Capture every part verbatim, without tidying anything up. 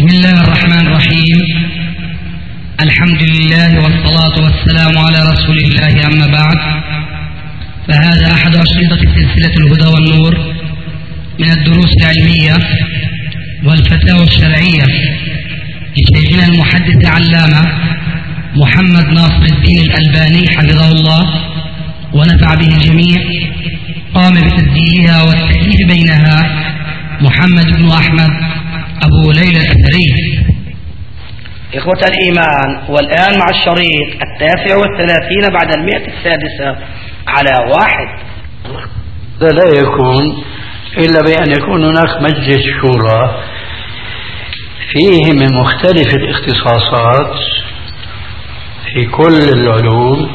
بسم الله الرحمن الرحيم. الحمد لله والصلاة والسلام على رسول الله، أما بعد، فهذا أحد أشرطة سلسلة الهدى والنور من الدروس العلمية والفتاوى الشرعية لشيخنا المحدث العلامة محمد ناصر الدين الألباني حفظه الله ونفع به الجميع. قام بتسجيلها والتأليف بينها محمد بن أحمد أبو ليلى الأثري. إخوة الإيمان، والآن مع الشريط التاسع والثلاثين بعد المئة السادسة على واحد. لا يكون إلا بأن يكون هناك مجلس شورى فيه من مختلف الاختصاصات في كل العلوم،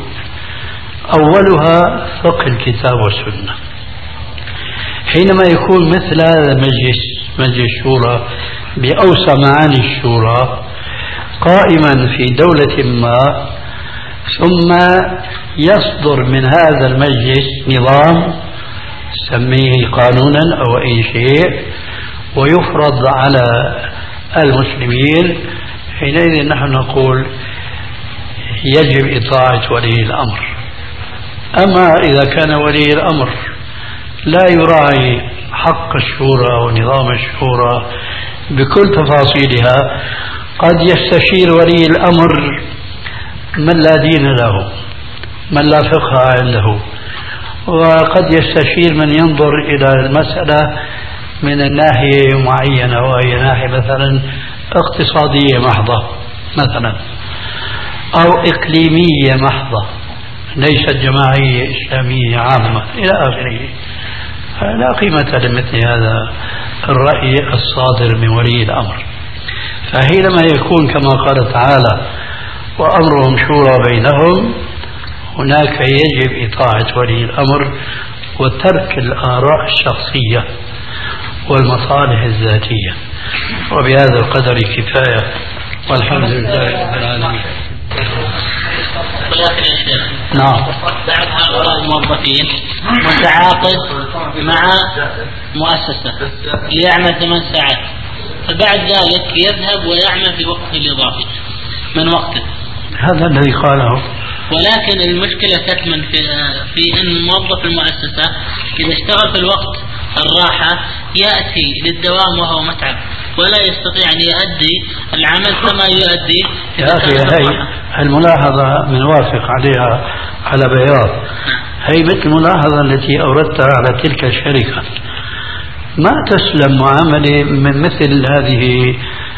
أولها فقه الكتاب والسنة. حينما يكون مثل هذا المجلس، مجلس الشورى بأوسع معاني الشورى، قائما في دولة ما، ثم يصدر من هذا المجلس نظام سميه قانونا أو أي شيء ويفرض على المسلمين، حينئذ نحن نقول يجب إطاعة ولي الأمر. أما إذا كان ولي الأمر لا يراعي حق الشورى ونظام الشورى بكل تفاصيلها، قد يستشير ولي الأمر من لا دين له، من لا فقه عنده، وقد يستشير من ينظر إلى المسألة من الناحية معينة، وهي ناحية مثلا اقتصادية محضة مثلا، أو إقليمية محضة ليست جماعية إسلامية عامة إلى آخره. لا قيمة لمثل هذا الرأي الصادر من ولي الأمر. فحينما يكون كما قال تعالى وأمرهم شورى بينهم، هناك يجب إطاعة ولي الأمر وترك الآراء الشخصية والمصالح الذاتية. وبهذا القدر كفاية، والحمد لله رب العالمين. ولكن يا شيخ، نعم، بعد هؤلاء الموظفين متعاقد مع مؤسسة ليعمل ثمان ساعات، فبعد ذلك يذهب ويعمل في وقته الإضافي من وقته، هذا الذي قاله. ولكن المشكلة تكمن في, في أن موظف المؤسسة إذا اشتغل في الوقت الراحة يأتي للدوام وهو متعب، ولا يستطيع أن يؤدي العمل كما يؤدي. يا أخي، هي الملاحظة من وافق عليها على بياض. هي مثل الملاحظة التي أوردتها على تلك الشركة. ما تسلم معاملة من مثل هذه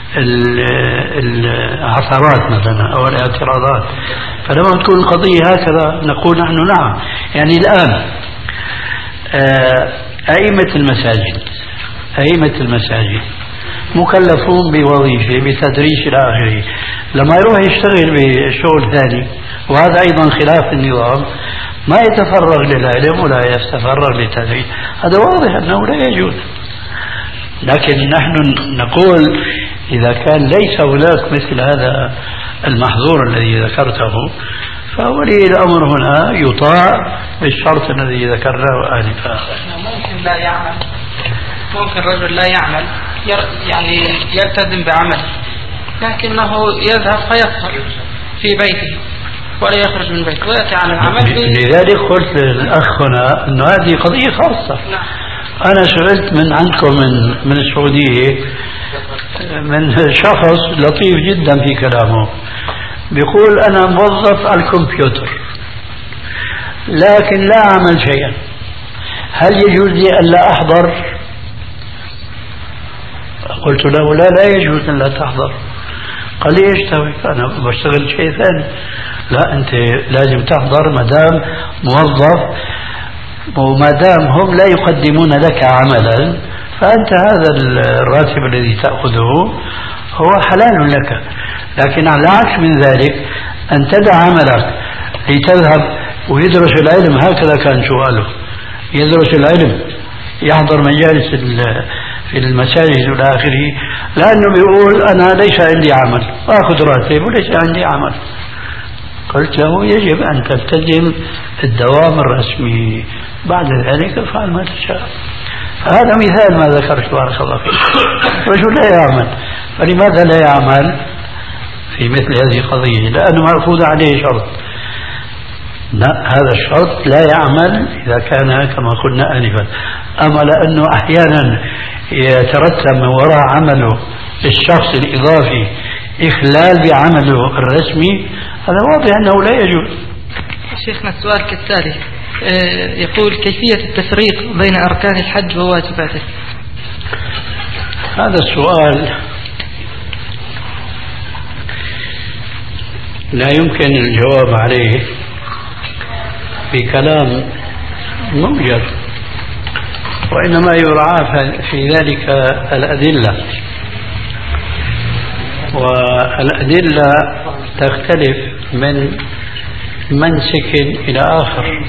العثرات مثلا أو الاعتراضات. فلما تكون القضية هكذا نقول نحن نعم. يعني الآن أئمة المساجد أئمة المساجد مكلفون بوظيفة بتدريس إلى آخره، لما يروح يشتغل بشغل ثاني وهذا أيضا خلاف النظام ما يتفرغ للعلم ولا يتفرغ للتدريس، هذا واضح أنه لا يجوز. لكن نحن نقول إذا كان ليس هناك مثل هذا المحظور الذي ذكرته، فولي الأمر هنا يطاع بالشرط الذي ذكرناه آنفا. ممكن لا يعمل، ممكن رجل لا يعمل يعني يلتزم بعمل، لكنه يذهب فيسهر في بيته ولا يخرج من بيته ويأتي عن العمل. لذلك قلت للأخ هنا أنه هذه قضية خاصة. نعم. أنا سئلت من عندكم من من السعودية من شخص لطيف جدا في كلامه، بيقول أنا موظف على الكمبيوتر لكن لا أعمل شيئا، هل يجوز لي أن لا أحضر؟ قلت له لا لا يجوز أن لا تحضر. قال لي ايش تسوي؟ أنا بشتغل شيء ثاني. لا، أنت لازم تحضر ما دام موظف، وما دام هم لا يقدمون لك عملا فأنت هذا الراتب الذي تأخذه هو حلال لك. لكن على العكس من ذلك أن تدع عملك لتذهب ويدرس العلم، هكذا كان سؤاله، يدرس العلم يحضر مجالس في المساجد والى اخره، لانه بيقول انا ليس عندي عمل، اخذ راتب وليس عندي عمل. قلت له يجب ان تلتزم الدوام الرسمي، بعد ذلك افعل ما تشاء. هذا مثال ما ذكرت، بارك الله فيك. رجل لا يعمل فلماذا لا يعمل في مثل هذه القضية؟ لأنه مرفوض عليه شرط. لا، هذا الشرط لا يعمل إذا كان كما قلنا آنفا. أما لأنه أحيانا يترتب من وراء عمله الشخص الإضافي إخلال بعمله الرسمي، هذا واضح أنه لا يجوز. شيخنا السؤال كالتالي، يقول كيفية التفريق بين أركان الحج وواجباته. هذا السؤال لا يمكن الجواب عليه بكلام موجز، وإنما يراعى في ذلك الأدلة، والأدلة تختلف من منسك إلى آخر.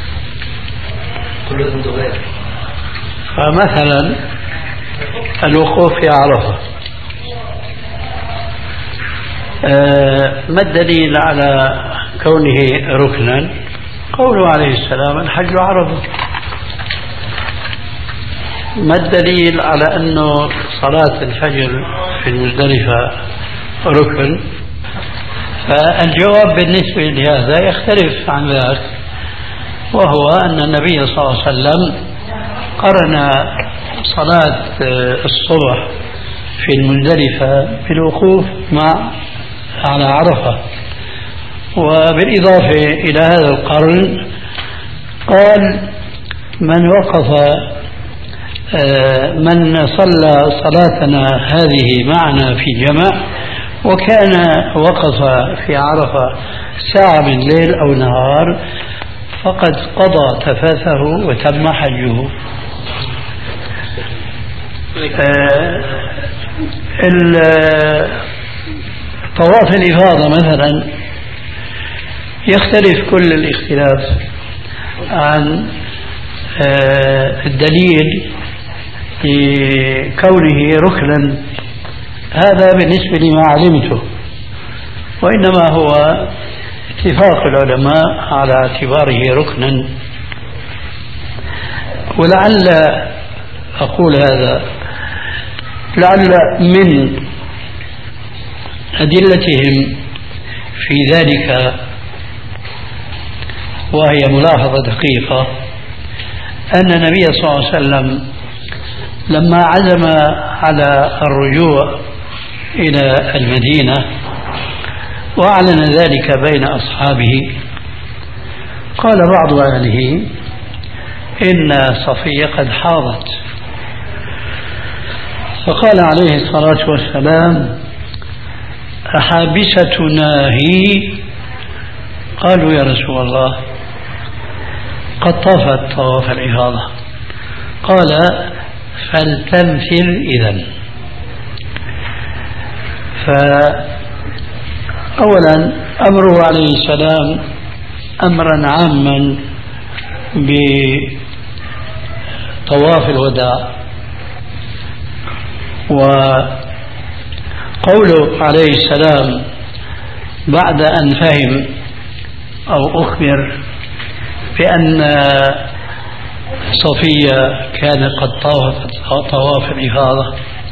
فمثلا الوقوف في عرفة، ما الدليل على كونه ركنا؟ قوله عليه السلام الحج عرفة. ما الدليل على أنه صلاة الفجر في المزدلفة ركن؟ فالجواب بالنسبة لهذا يختلف عن ذاك، وهو أن النبي صلى الله عليه وسلم قرن صلاة الصبح في المزدلفة بالوقوف مع على عرفة. وبالإضافة إلى هذا القرن قال من وقف من صلى صلاتنا هذه معنا في جمع وكان وقف في عرفة ساعة من ليل أو نهار فقد قضى تفاثه وتم حجه. طواف الإفاضة مثلا يختلف كل الاختلاف عن الدليل لكونه ركنا، هذا بالنسبة لما علمته، وإنما هو اتفاق العلماء على اعتباره ركنا. ولعل أقول هذا لعل من أدلتهم في ذلك، وهي ملاحظة دقيقة، أن النبي صلى الله عليه وسلم لما عزم على الرجوع إلى المدينة وأعلن ذلك بين أصحابه قال بعض أهله إن صفية قد حاضت، فقال عليه الصلاة والسلام أحابستنا هي؟ قالوا يا رسول الله قد طافت طواف الإفاضة. قال فلتنفر إذن. فأولا أمره عليه السلام أمرا عاما بطواف الوداع، وقوله عليه السلام بعد أن فهم أو أخبر بأن صفية كان قد طافت طواف الإفاضة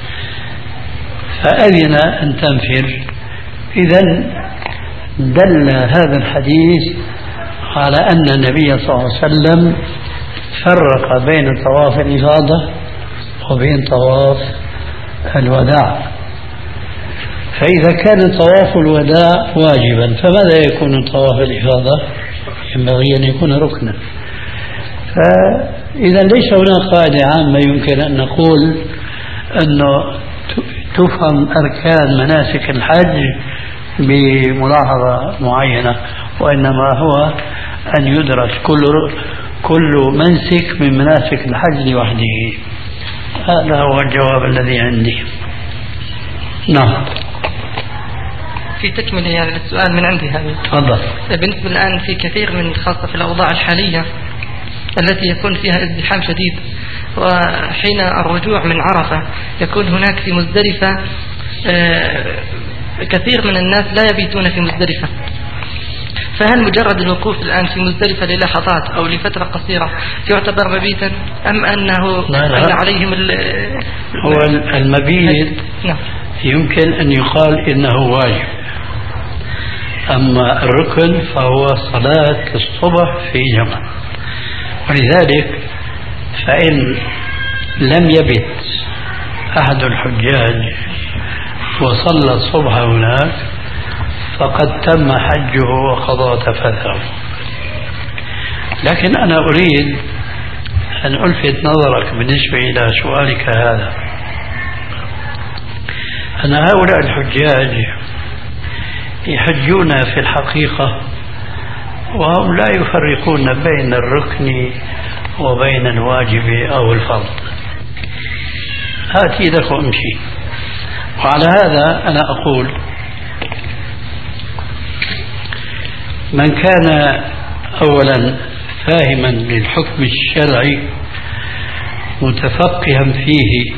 فأذن أن تنفر، إذن دل هذا الحديث على أن النبي صلى الله عليه وسلم فرق بين طواف الإفاضة وبين طواف الوداع. فإذا كان طواف الوداع واجبا فماذا يكون طواف الإفاضة؟ ينبغي أن يكون ركنا. فإذا ليس هناك قاعدة عامة يمكن أن نقول أنه تفهم أركان مناسك الحج بملاحظة معينة، وإنما هو أن يدرس كل كل منسك من مناسك الحج لوحده. هذا هو الجواب الذي عندي. نعم. في تكملة يعني السؤال من عندي هذا. تفضل. بالنسبة الآن في كثير من خاصة في الأوضاع الحالية التي يكون فيها ازدحام شديد، وحين الرجوع من عرفة يكون هناك في مزدلفة كثير من الناس لا يبيتون في مزدلفة، فهل مجرد الوقوف الآن في مزدلفة للحظات أو لفترة قصيرة يعتبر مبيتا أم أنه لا لا. أن عليهم هو المبيت نعم. يمكن أن يقال إنه واجب. أما الركن فهو صلاة الصبح في جمع. ولذلك فإن لم يبت أحد الحجاج وصلى الصبح هناك فقد تم حجه وقضى تفثه. لكن أنا أريد أن ألفت نظرك بالنسبة إلى سؤالك هذا، أن هؤلاء الحجاج يحجون في الحقيقة وهم لا يفرقون بين الركن وبين الواجب أو الفرض. هاتي لك وامشي. وعلى هذا أنا أقول من كان أولا فاهما للحكم الشرعي متفقها فيه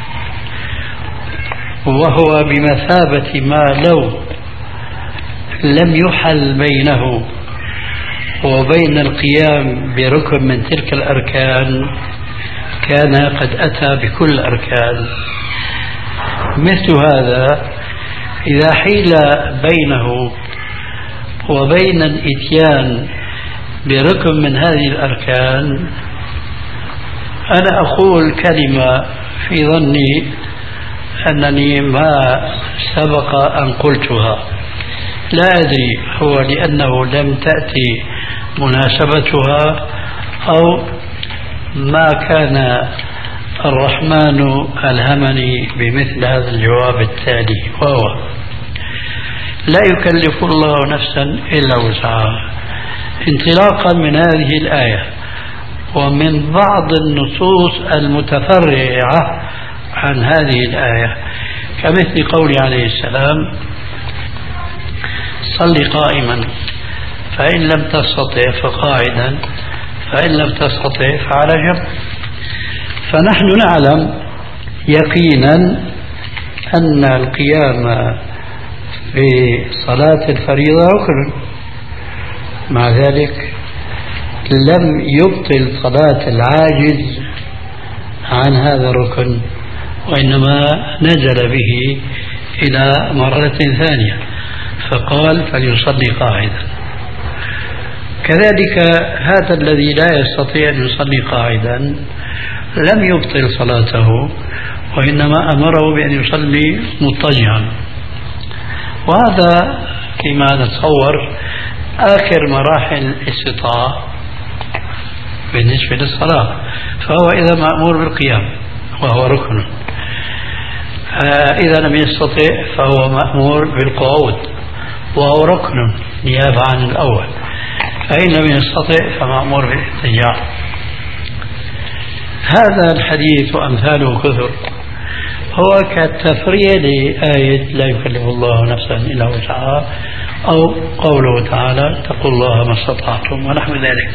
وهو بمثابة ما لو لم يحل بينه وبين القيام بركن من تلك الأركان كان قد أتى بكل الأركان. مثل هذا إذا حيل بينه وبين الإتيان بركن من هذه الأركان، أنا أقول كلمة في ظني أنني ما سبق أن قلتها، لا أدري هو لأنه لم تأتي مناسبتها أو ما كان الرحمن ألهمني بمثل هذا الجواب التالي، وهو لا يكلف الله نفسا إلا وسعها، انطلاقا من هذه الآية ومن بعض النصوص المتفرعة عن هذه الآية، كمثل قول عليه السلام صل قائما فإن لم تستطع فقاعدا فإن لم تستطع فعلى جنب. فنحن نعلم يقينا أن القيام في صلاة الفريضة ركن، مع ذلك لم يبطل صلاة العاجز عن هذا الركن، وإنما نزل به إلى مرة ثانية فقال فليصلي قاعدا. كذلك هذا الذي لا يستطيع أن يصلي قاعدا لم يبطل صلاته، وإنما أمره بأن يصلي مضطجعا. وهذا كما نتصور آخر مراحل الاستطاعة بالنسبة للصلاة، فهو إذا مأمور بالقيام وهو ركن، إذا لم يستطع فهو مأمور بالقعود وهو ركن نيابة عن الأول، فإن لم يستطع فمأمور بالاضطجاع. هذا الحديث وأمثاله كثر هو كالتفريع لآية لا يكلف الله نفسا إلا وسعها، أو قوله تعالى اتقوا الله ما استطعتم ونحو ذلك.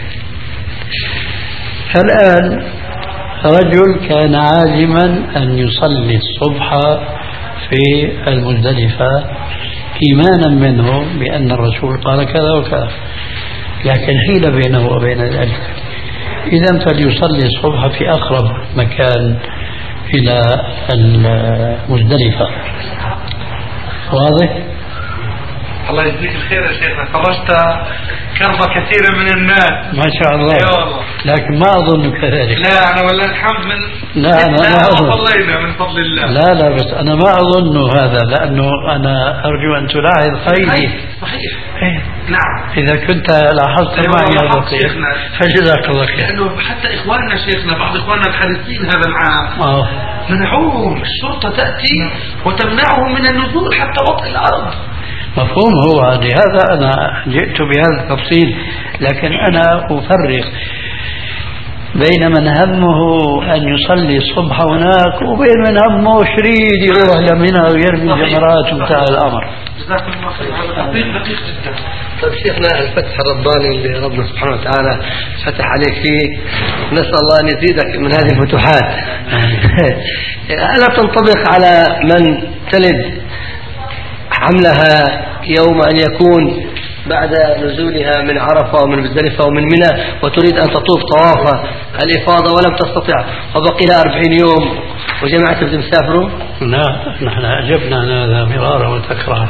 فالآن رجل كان عازما أن يصلي الصبح في المزدلفة إيمانا منه بأن الرسول قال كذا وكذا، لكن حيل بينه وبين ذلك، إذا فليصلي الصبح في أقرب مكان إلى المزدلفة. واضح؟ الله يجزيك الخير يا شيخنا، فرجت كرب كثير من الناس ما شاء الله. لكن ما أظن كذلك. لا أنا ولا الحمد من لا أنا ما أظن. صلينا من فضل الله. لا لا بس أنا ما أظن هذا، لأنه أنا أرجو أن تلاحظ خيري. صحيح. إيه؟ نعم. إذا كنت لاحظت معي هذا الخير فجزاك الله خير. لأنه حتى إخواننا شيخنا بعض إخواننا الحديثين هذا العام آه. منعوهم، الشرطة تأتي وتمنعهم من النزول حتى وطئ الأرض. مفهوم. هو لهذا أنا جئت بهذا التفصيل، لكن أنا أفرق بين من همه أن يصلي الصبح هناك وبين من همه شريد يروح لمنى ويرمي جمرات وانتهى الأمر. جزاكم الله خير. هذا تطبيق دقيق جدا. طيب شيخنا، الفتح الرباني اللي ربنا سبحانه وتعالى فتح عليك فيه، نسأل الله أن يزيدك من هذه الفتوحات. ألا تنطبق على من تلد حملها يوم أن يكون بعد نزولها من عرفة ومن مزدلفة ومن منى وتريد أن تطوف طواف الإفاضة ولم تستطع وبقي لها أربعين يوم وجماعة بدهم يسافروا؟ لا، نحن أجبنا هذا مرارا وتكرارا.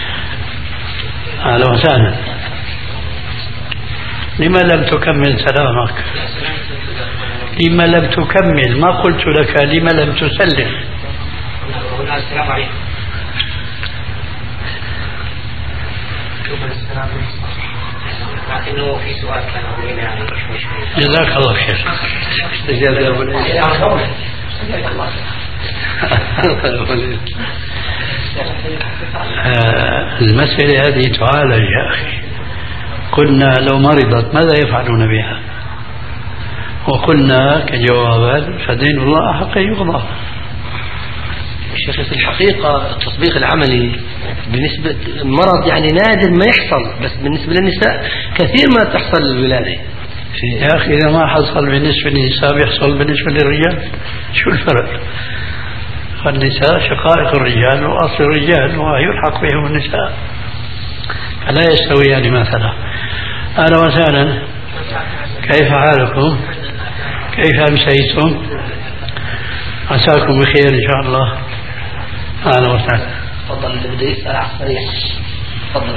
أهلا وسهلا. لما لم تكمل سلامك؟ لما لم تكمل؟ ما قلت لك لما لم تسلم. السلام عليكم. لكنه في سؤال كان أولين يعني شوي شوي. جزاك الله خير. جزاك المسألة هذه تعالج يا أخي. قلنا لو مرضت ماذا يفعلون بها؟ وقلنا كجوابا فدين الله أحق يقضى. شيخ في الحقيقة التطبيق العملي بالنسبة المرض يعني نادر ما يحصل، بس بالنسبة للنساء كثير ما تحصل الولادة. يا أخي إذا ما حصل بالنسبة للنساء بيحصل بالنسبة للرجال، شو الفرق؟ النساء شقائق الرجال وأصل الرجال ويلحق بهم النساء، فلا يستويان مثلا. أهلا وسهلا، كيف حالكم؟ كيف أمسيتم؟ عساكم بخير إن شاء الله. أهلا وسهلا. تفضل اللي بده يسأل على السريع. تفضل.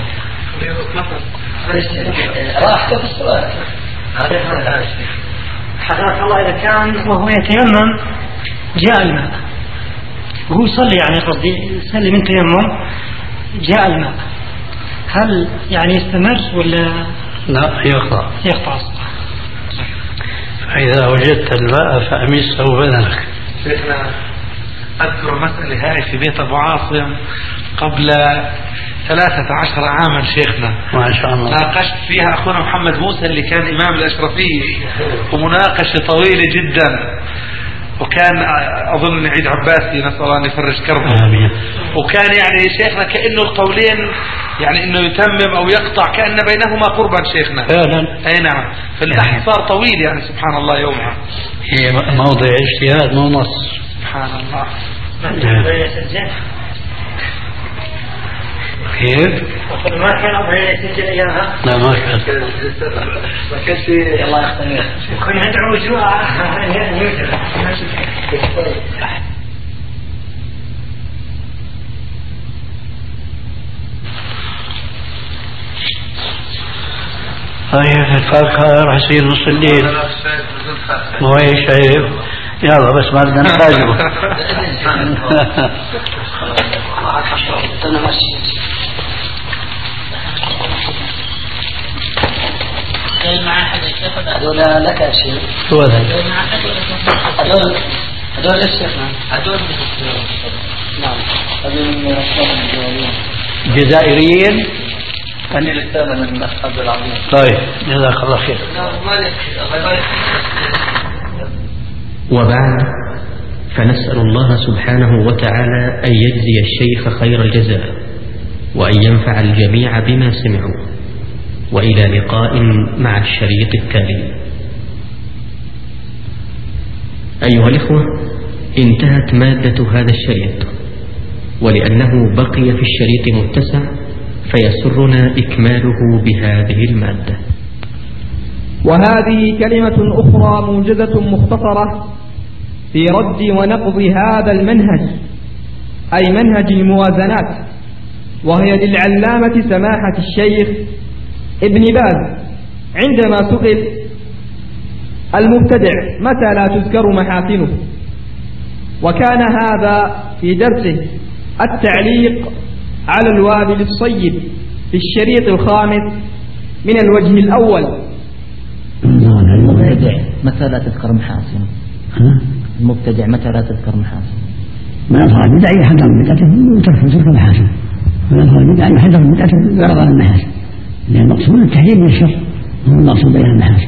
راح في السؤال. حضرتك الله إذا كان وهو يتيمم جاء الماء وهو يصلي يعني قصدي يصلي من تيمم جاء الماء، هل يعني يستمر ولا لا يقطع؟ يقطع الصلاة. فإذا وجدت الماء فأمسه بدنك. شيخنا أذكر مسألة هاي في بيت أبو عاصم قبل ثلاثة عشر عاما شيخنا، ما شاء الله، ناقشت فيها أخونا محمد موسى اللي كان إمام الأشرفية، ومناقشة طويلة جدا، وكان أظن عيد عباسي نسأل الله أن يفرج كربه. آمين. وكان يعني شيخنا كأنه القولين يعني إنه يتمم أو يقطع كأن بينهما قربا شيخنا فعلا. أي نعم، فالبحث صار طويل يعني سبحان الله يومها. هي موضع اجتهاد مو نص. سبحان الله. كيف؟ ما كان أبو يسجل إياها؟ لا ما كان. ما كانش الله يختار. كنا ندعو جوع طيب الفاكهة راح يصير نص الليل. مو هي شايف؟ يلا بس ما بدنا نخاجبه. هذول لك يا شيخ. شو هذا؟ هذول هذول ليش هذول نعم هذول جزائريين. أنا لسه من عبد العظيم. طيب جزاك الله خير. وبعد، فنسأل الله سبحانه وتعالى أن يجزي الشيخ خير الجزاء وأن ينفع الجميع بما سمعوا، وإلى لقاء مع الشريط التالي. أيها الإخوة، انتهت مادة هذا الشريط، ولأنه بقي في الشريط متسع فيسرنا إكماله بهذه المادة. وهذه كلمة أخرى موجزة مختصرة في رد ونقض هذا المنهج، أي منهج الموازنات، وهي للعلامة سماحة الشيخ ابن باز عندما سئل المبتدع متى لا تذكر محاسنه، وكان هذا في درسه التعليق على الوابل الصيب في الشريط الخامس من الوجه الأول. المبتدع متى لا تذكر محاسنه؟ المبتدع متى لا تذكر محاسنه؟ ما يظهر بدعي يحذر من بدعته وتذكر محاسنه، وما يظهر بدعي يحذر من بدعته ويعرض عن المحاسن، لأن المقصود التحريم من الشر هو المقصود بين المحاسن.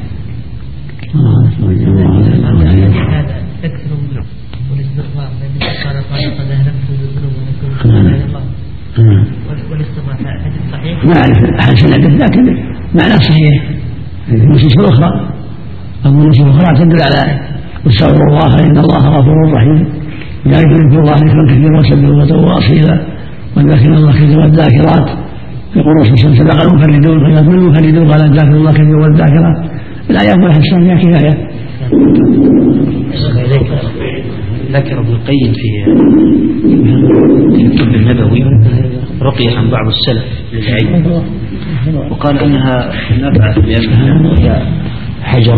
هذا تكثر والاستغفار لأن قال قال قد أهلكت بالذنوب ونكون والاستغفار حديث صحيح؟ ما أعرف أحاديث الحديث لكن معناه صحيح. في نصوص أخرى أو نصوص أخرى تدل على واستغفروا الله إن الله غفور رحيم، لا يذكر الله ذكرا كثيرا وسبحوا بكرة وأصيلا وذكر الله كثيرا والذاكرات يقول سبق المفردون خيرات من المفردون قال الذاكر الله كثير والذاكرات الآيات والحسنات فيها كفاية. ذكر ابن القيم في الطب النبوي رقية عن بعض السلف للعين وقال أنها نبعث لأنها هي حجر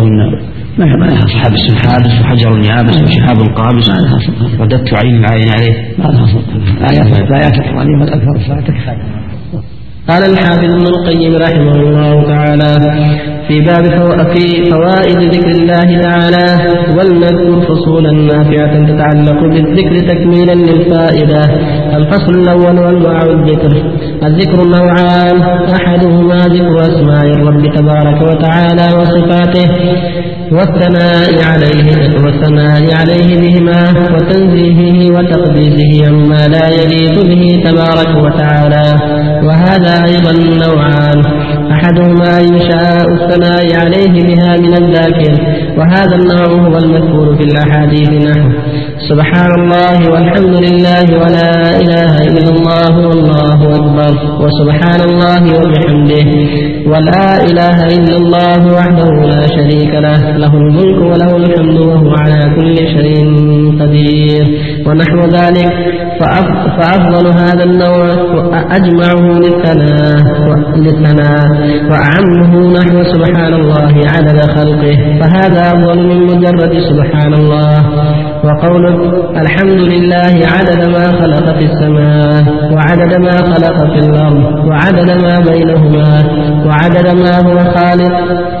حابس حابس وحجر يابس وشهاب قابس رددت عين العين عليه. آيات آيات القرآن والأكثر الصلاة. قال الحافظ ابن القيم رحمه الله تعالى في باب في فوائد ذكر الله تعالى ولنذكر فصولا نافعة تتعلق بالذكر تكميلا للفائدة. الفصل الأول وأنواع الذكر. الذكر نوعان أحدهما ذكر أسماء الرب تبارك وتعالى وصفاته والثناء عليه والثناء عليه بهما وتنزيهه وتقديسه عما لا يليق به تبارك وتعالى. وهذا أيضا نوعان أحدهما إنشاء الثناء عليه بها من الذاكر وهذا النوع هو المذكور في الأحاديث نحو سبحان الله والحمد لله ولا إله إلا الله والله أكبر وسبحان الله وبحمده ولا إله إلا الله وحده لا شريك له له الملك وله الحمد وهو على كل شيء قدير ونحو ذلك. فأفضل هذا النوع أجمعه للثناء وأعمه نحو سبحان الله عدد خلقه فهذا أفضل من مجرد سبحان الله. وقوله الحمد لله عدد ما خلق في السماء وعدد ما خلق في الأرض وعدد ما بينهما وعدد ما هو خالق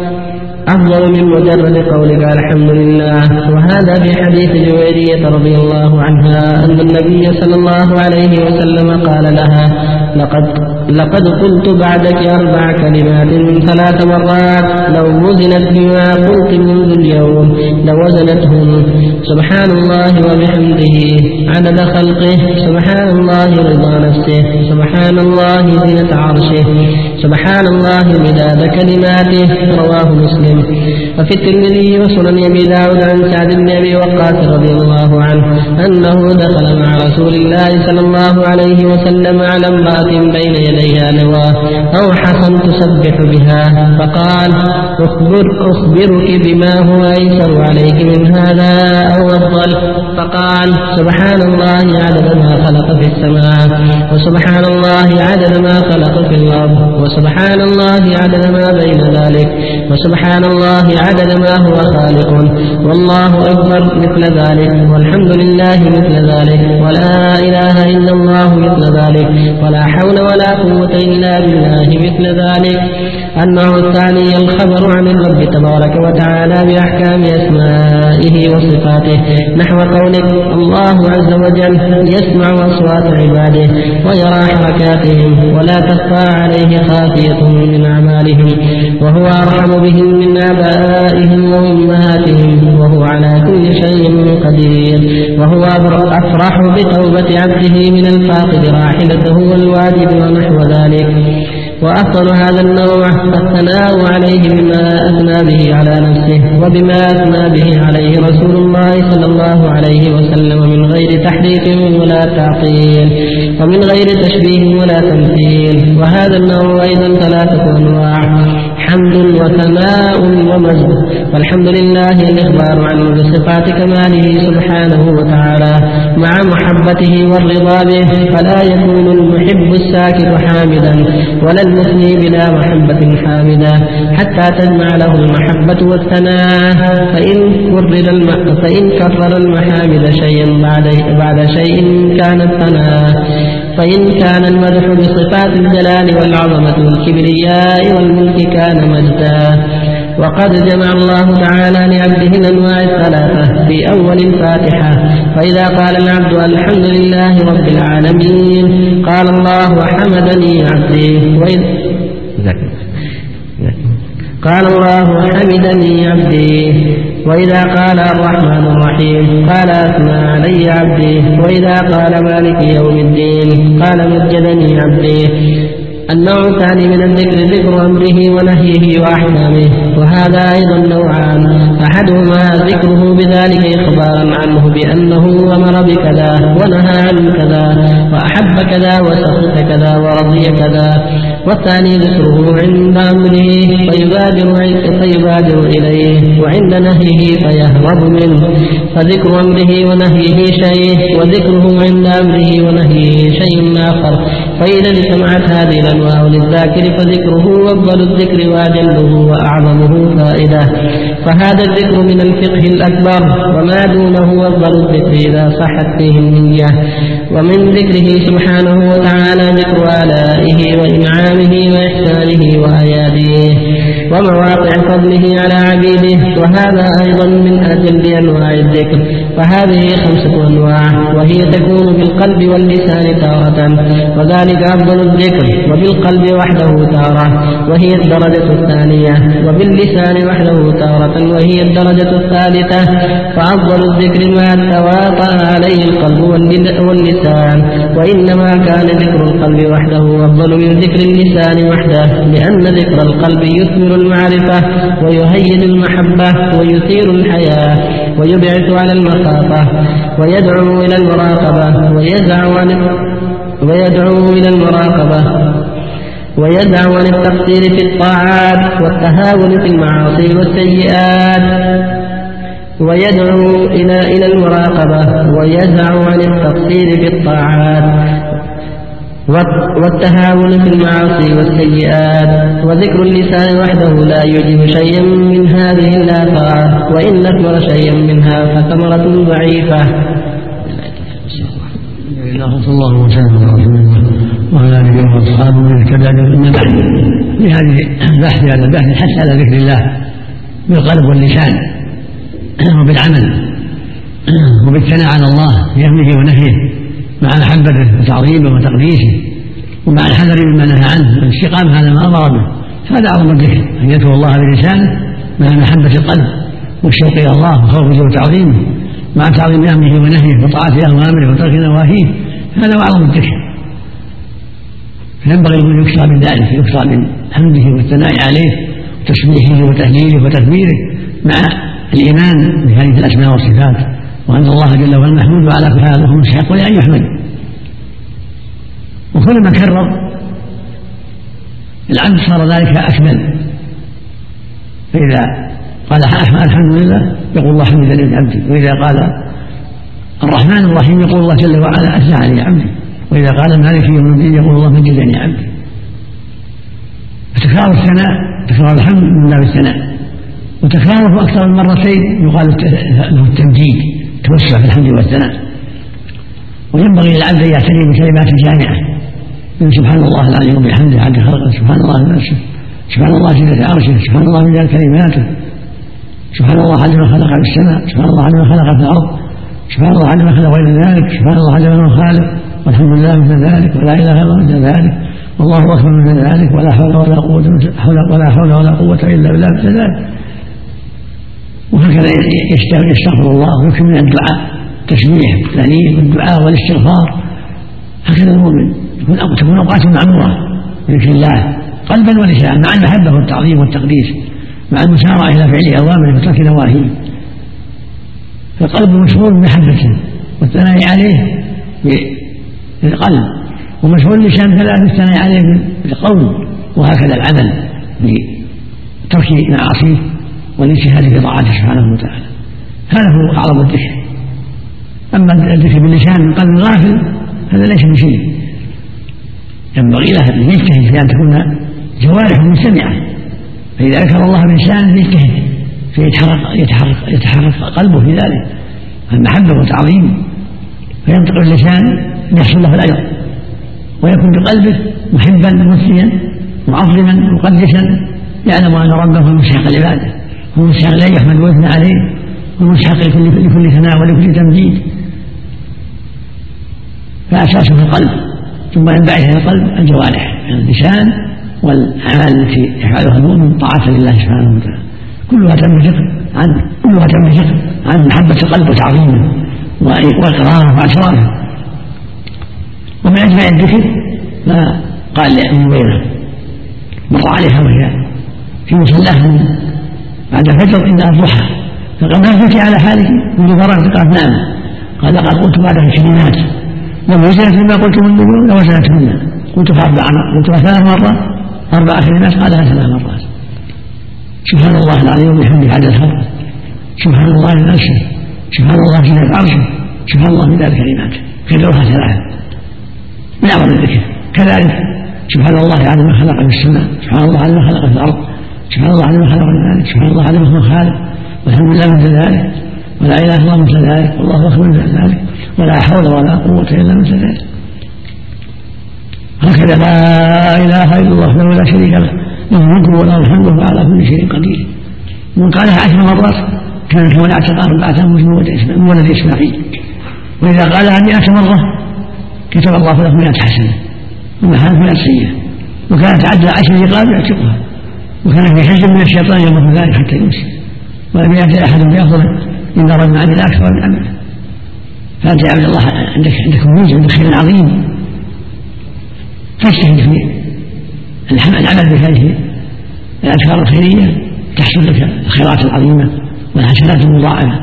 أفضل من مجرد قولك الحمد لله. وهذا في حديث جويرية رضي الله عنها أن النبي صلى الله عليه وسلم قال لها لقد, لقد قلت بعدك أربع كلمات ثلاث مرات لو وزنت بما قلت منذ اليوم لوزنتهم سبحان الله وبحمده عدد خلقه سبحان الله رضا نفسه سبحان الله زينة عرشه سبحان الله مداد كلماته. رواه مسلم. وفي الترمذي وسنن أبي داود عن سعد بن أبي وقاص رضي الله عنه أنه دخل مع رسول الله صلى الله عليه وسلم على امرأة بين يديها نواة أو حصى تسبح بها فقال أخبر أخبرك بما هو أيسر عليك من هذا أو أفضل فقال سبحان الله عدد ما خلق في السماء وسبحان الله عدد ما خلق في الأرض وسبحان الله عدد ما بين ذلك وسبحان الله عدد ما هو خالق والله أكبر مثل ذلك والحمد لله مثل ذلك ولا إله إلا الله مثل ذلك ولا حول ولا قوة إلا بالله مثل ذلك. النوع الثاني الخبر عن الرب تبارك وتعالى بأحكام أسمائه وصفاته نحو قولك الله عز وجل يسمع أصوات عباده ويرى حركاتهم ولا تخفى عليه خافية من أعمالهم وهو أرحم بهم من آبائهم وأمهاتهم وهو على كل شيء قدير وهو أفرح بتوبة عبده من الفاقد راحلته والواجب ونحو ذلك. وأفضل هذا النوع الثناء عليه بما أثنى به على نفسه وبما أثنى به عليه رسول الله صلى الله عليه وسلم من غير تحريف ولا تعطيل ومن غير تشبيه ولا تمثيل. وهذا النوع أيضا ثلاثة أنواع حمد وثناء ومجد. والحمد لله الإخبار عنه بصفات كماله سبحانه وتعالى مع محبته والرضا به فلا يكون المحب الساكت حامدا ولا المثني بلا محبة حامدا حتى تجمع له المحبة والثناء. فإن كرر الم... فإن كرر المحامد شيئا بعد بعد شيء كان الثناء فإن كان المدح بصفات الجلال والعظمة والكبرياء والملك كان مجدا. وقد جمع الله تعالى لعبده الأنواع الثلاثة في أول الفاتحة فإذا قال العبد الحمد لله رب العالمين قال الله حمدني عبدي وإذ قال الله حمدني عبدي وإذا قال الرحمن الرحيم قال أثنى علي عبدي وإذا قال مالك يوم الدين قال مجدني عبدي. النوع الثاني من الذكر ذكر أمره ونهيه وأحكامه وهذا أيضا نوعان أحدهما ذكره بذلك إخبارا عنه بأنه أمر بكذا ونهى عن كذا وأحب كذا وسخط كذا ورضي كذا والثاني ذكره عند أمره فيبادر, فيبادر إليه وعند نهيه فيهرب منه، فذكر أمره ونهيه شيء وذكره عند أمره ونهيه شيء آخر. فإذا اجتمعت هذه الأنواع للذاكر فذكره أفضل الذكر وأجله وأعظمه فائدة، فهذا الذكر من الفقه الأكبر، وما دونه أفضل الذكر إذا صحت فيه النية. ومن ذكره سبحانه وتعالى ذكر آلائه وإنعامه وإحسانه وآياته ومواقع فضله على عبيده، وهذا أيضا من أجل أنواع الذكر. فهذه خمسة أنواع، وهي تكون بالقلب واللسان تارة، وذلك أفضل الذكر، وبالقلب وحده تارة وهي الدرجة الثانية، وباللسان وحده تارة وهي الدرجة الثالثة. فأفضل الذكر ما تواطأ عليه القلب واللسان، وإنما كان ذكر القلب وحده أفضل من ذكر اللسان وحده، لأن ذكر القلب يثمر المعرفة ويهيئ المحبة ويثير الحياة ويبعث على المخافة ويدعو إلى المراقبة ويدعو عن ويدعو إلى المراقبة ويدعو عن التقصير في الطاعات والتهاون في المعاصي والسيئات ويدعو إلى إلى المراقبة ويدعو عن التقصير في الطاعات والتهاون في المعاصي والسيئات. وذكر اللسان وحده لا يجب شيئا من هذه الآثار، وإن أثمر شيئا منها فثمرة ضعيفة. صلى الله وسلم على رسول الله وعلى آله وأصحابه من اهتدى بالنبع في هذه البحث هذا البحث الحث على ذكر الله بالقلب واللسان وبالعمل وبالثناء على الله بأمره ونهيه مع محبته وتعظيمه وتقديسه، ومع الحذر مما نهى عنه والاستقامة على ما أمر به. هذا أعظم الذكر، أن يذكر الله بلسانه مع محبة القلب والشوق إلى الله وخوفه وتعظيمه مع تعظيم أمره ونهيه وطاعة أوامره وترك نواهيه. هذا أعظم الذكر، فينبغي أن يكثر من ذلك، يكثر من حمده والثناء عليه وتسبيحه وتهليله وتكبيره مع الإيمان بهذه الأسماء والصفات، وأن الله جل وعلا محمود وعلى كل حال وهو مستحق لأن يحمد. وكلما كرر العبد صار ذلك أكمل، فإذا قال الحمد لله يقول الله حمدني لعبدي، وإذا قال الرحمن الرحيم يقول الله جل وعلا أثنى علي عبدي، وإذا قال مالك يوم الدين يقول الله مجدني عبدي. فتكرار الثناء تكرار الحمد من باب الثناء، وتكراره أكثر من مرتين يقال له التمجيد، توسع في الحمد والثناء. وينبغي للعبد أن يعتني بكلمات جامعة من سبحان الله العظيم وبحمده عد خلقه، سبحان الله نفسه، سبحان الله زينة عرشه، سبحان الله مداد كلماته، سبحان الله عدد ما خلق في السماء، سبحان الله عدد ما خلق في الأرض، سبحان الله عدد ما خلق غير ذلك، سبحان الله عدد ما خالق، والحمد لله مثل ذلك، ولا إله إلا الله مثل ذلك، والله أكبر مثل ذلك، ولا حول ولا قوة ولا حول ولا قوة إلا بالله مثل ذلك. وهكذا يستغفر الله ويكثر من الدعاء، تسبيح والتهليل والدعاء والاستغفار. هكذا المؤمن تكون أوقاته معمورة بذكر الله قلبا ولسانا مع المحبة والتعظيم والتقديس، مع المسارعة إلى فعل أوامره وترك نواهيه. فالقلب مشغول بمحبته والثناء عليه بالقلب، ومشغول اللسان كذلك بالثناء عليه بالقول، وهكذا العمل بترك معاصيه والاجتهاد في طاعته سبحانه وتعالى. هذا هو أعظم الذكر. أما الذكر باللسان قلب غافل هذا ليس بشيء، ينبغي له أن يجتهد في أن تكون جوارحه مستمعة، فإذا ذكر الله بلسانه يجتهد فيتحرك يتحرك يتحرك قلبه في ذلك المحبة والتعظيم، فينطق اللسان يحصل له الأجر، ويكون بقلبه محبا مثنيا معظما مقدسا يعلم أن ربه مستحق العبادة، هو مستحق أن يحمد ويثنى عليه، ومستحق لكل ثناء ولكل تمجيد. فأساسه القلب، ثم ينبعث إلى القلب الجوارح يعني اللسان والأعمال التي يفعلها المؤمن طاعة لله سبحانه وتعالى، كلها تنبثق عن كلها تنبثق عن محبة القلب وتعظيمه وإقراره وإشرافه. ومن أجمع الذكر ما قال لأبي هريرة مر عليها وهي في مصلاه بعد الفجر إنها الضحى، فقال ما زلت على حالك منذ فرغت؟ قالت نعم. قال لقد قلت بعدها كلمات لو وزنت مما قلت من النجوم لوزنتهن، قلت أربع قلت ثلاث مرات أربع كلمات قالها ثلاث مرات. سبحان الله العظيم وبحمده عدد الخلق، سبحان الله نفسه، سبحان الله زينة عرشه، سبحان الله من ذلك كلمات كررها ثلاثة من أعظم الذكر. كذلك سبحان الله على ما خلق في السماء، سبحان الله على ما خلق في الأرض، سبحان الله على ما خلق في ذلك، سبحان الله على ما هو خالق، والحمد لله مثل ذلك، ولا إله إلا الله مثل ذلك، والله أكبر مثل ذلك، ولا حول ولا قوة إلا مثل ذلك. هكذا لا إله إلا الله وحده لا شريك له، له الملك وله الحمد وهو على كل شيء قدير. من قالها عشر مرات كانت هو اعتق أربعة من ولد إسماعيل، وإذا قالها مئة مرة كتب الله له مئة حسنة ومحى مئة سيئة، وكانت عدل عشر رقاب يعتقها، وكان في حزب من الشيطان يمر ذلك حتى يمسك، ولم يأتي أحد بأفضل إن رجل عمل أكثر من عمله. فأنت يا عبد الله عندك عندك كنوز، عندك خير عظيم، فاجتهد في العمل بهذه الأذكار الخيرية تحصل لك الخيرات العظيمة والحسنات المضاعفة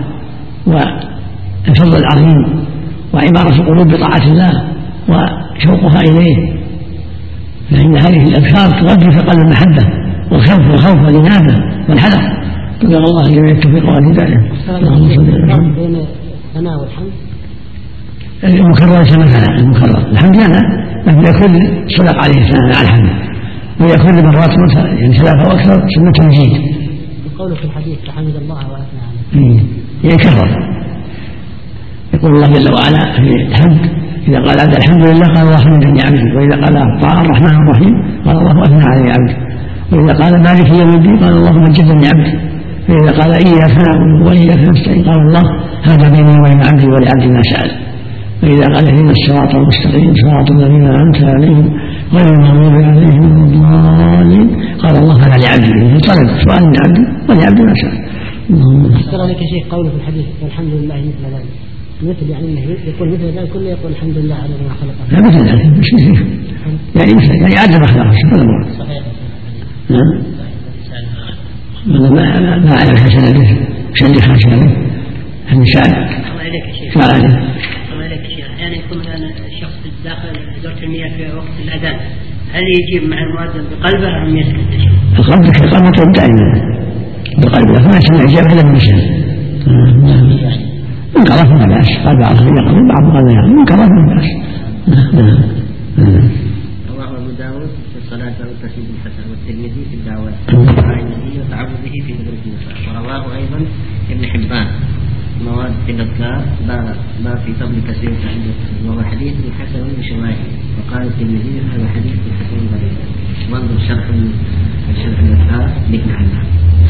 والفضل العظيم وعمارة القلوب بطاعة الله وشوقها إليه. فإن هذه الأذكار تغذي في قلب المحبة والخوف والخوف والإنابة والحذر. قال الله جميع التوفيق والهداية. اللهم صل وسلم. بين الثناء والحمد المكرر مثلا المكرر الحمد لله، لكن يكون صدق عليه الثناء على الحمد، ويكون مرات مثلا يعني ثلاثة واكثر ثم تمجيد. يقول في الحديث فحمد الله واثنى عليه يكرر. يقول الله جل وعلا في الحمد اذا قال عبد الحمد لله قال الله حمدني عبدي، واذا قال الرحمن الرحيم قال الله اثنى علي عبدي، واذا قال مالك يوم الدين قال الله مجدني عبدي، فاذا قال اياك نعبد واياك نستعين قال الله هذا بيني وبين عبدي ولعبدي ما سال، فإذا قال اهدنا الصراط المستقيم صراط الذين أنعمت عليهم غير المغضوب عليهم ولا الضالين قال الله هذا لعبدي، طلب سؤال من عبدي ولعبدي ما سأل. ترى لك شيء قوله في الحديث والحمد لله مثل ذلك، مثل يعني انه يقول مثل ذلك كله يقول الحمد لله على ما خلق. لا مثل ذلك مش مثل يعني مثل يعني عدل أخلاقه سبحان الله. صحيح. نعم. أنا ما ما أعرف حسن به مش عندي خاص عليه. هل سأل؟ الله عليك يا شيخ. سأل. الله عليك يا شيخ. يعني يكون الآن الشخص داخل دورة المياه في وقت الأذان، هل يجيب مع المؤذن بقلبه أم يسكت يا شيخ؟ القلب كقلب دائما بالقلب، لكن ما يسمع إجابة إلا باللسان. من قرأ ما بأس، قال بعضهم يقول بعضهم قال يقول من قرأ ما بأس. رواه أبو داود في الصلاة والتسبيح الحسن، والترمذي في الدعوات ودعاء النبي وتعوذه في مدرسة النساء، ورواه أيضا ابن حبان مواد في الأذكار ما في فضل كثير عند وهو حديث حسن بشواهد، وقال الترمذي هذا حديث حسن غريب. وانظر شرح شرح الأذكار لابن حبان.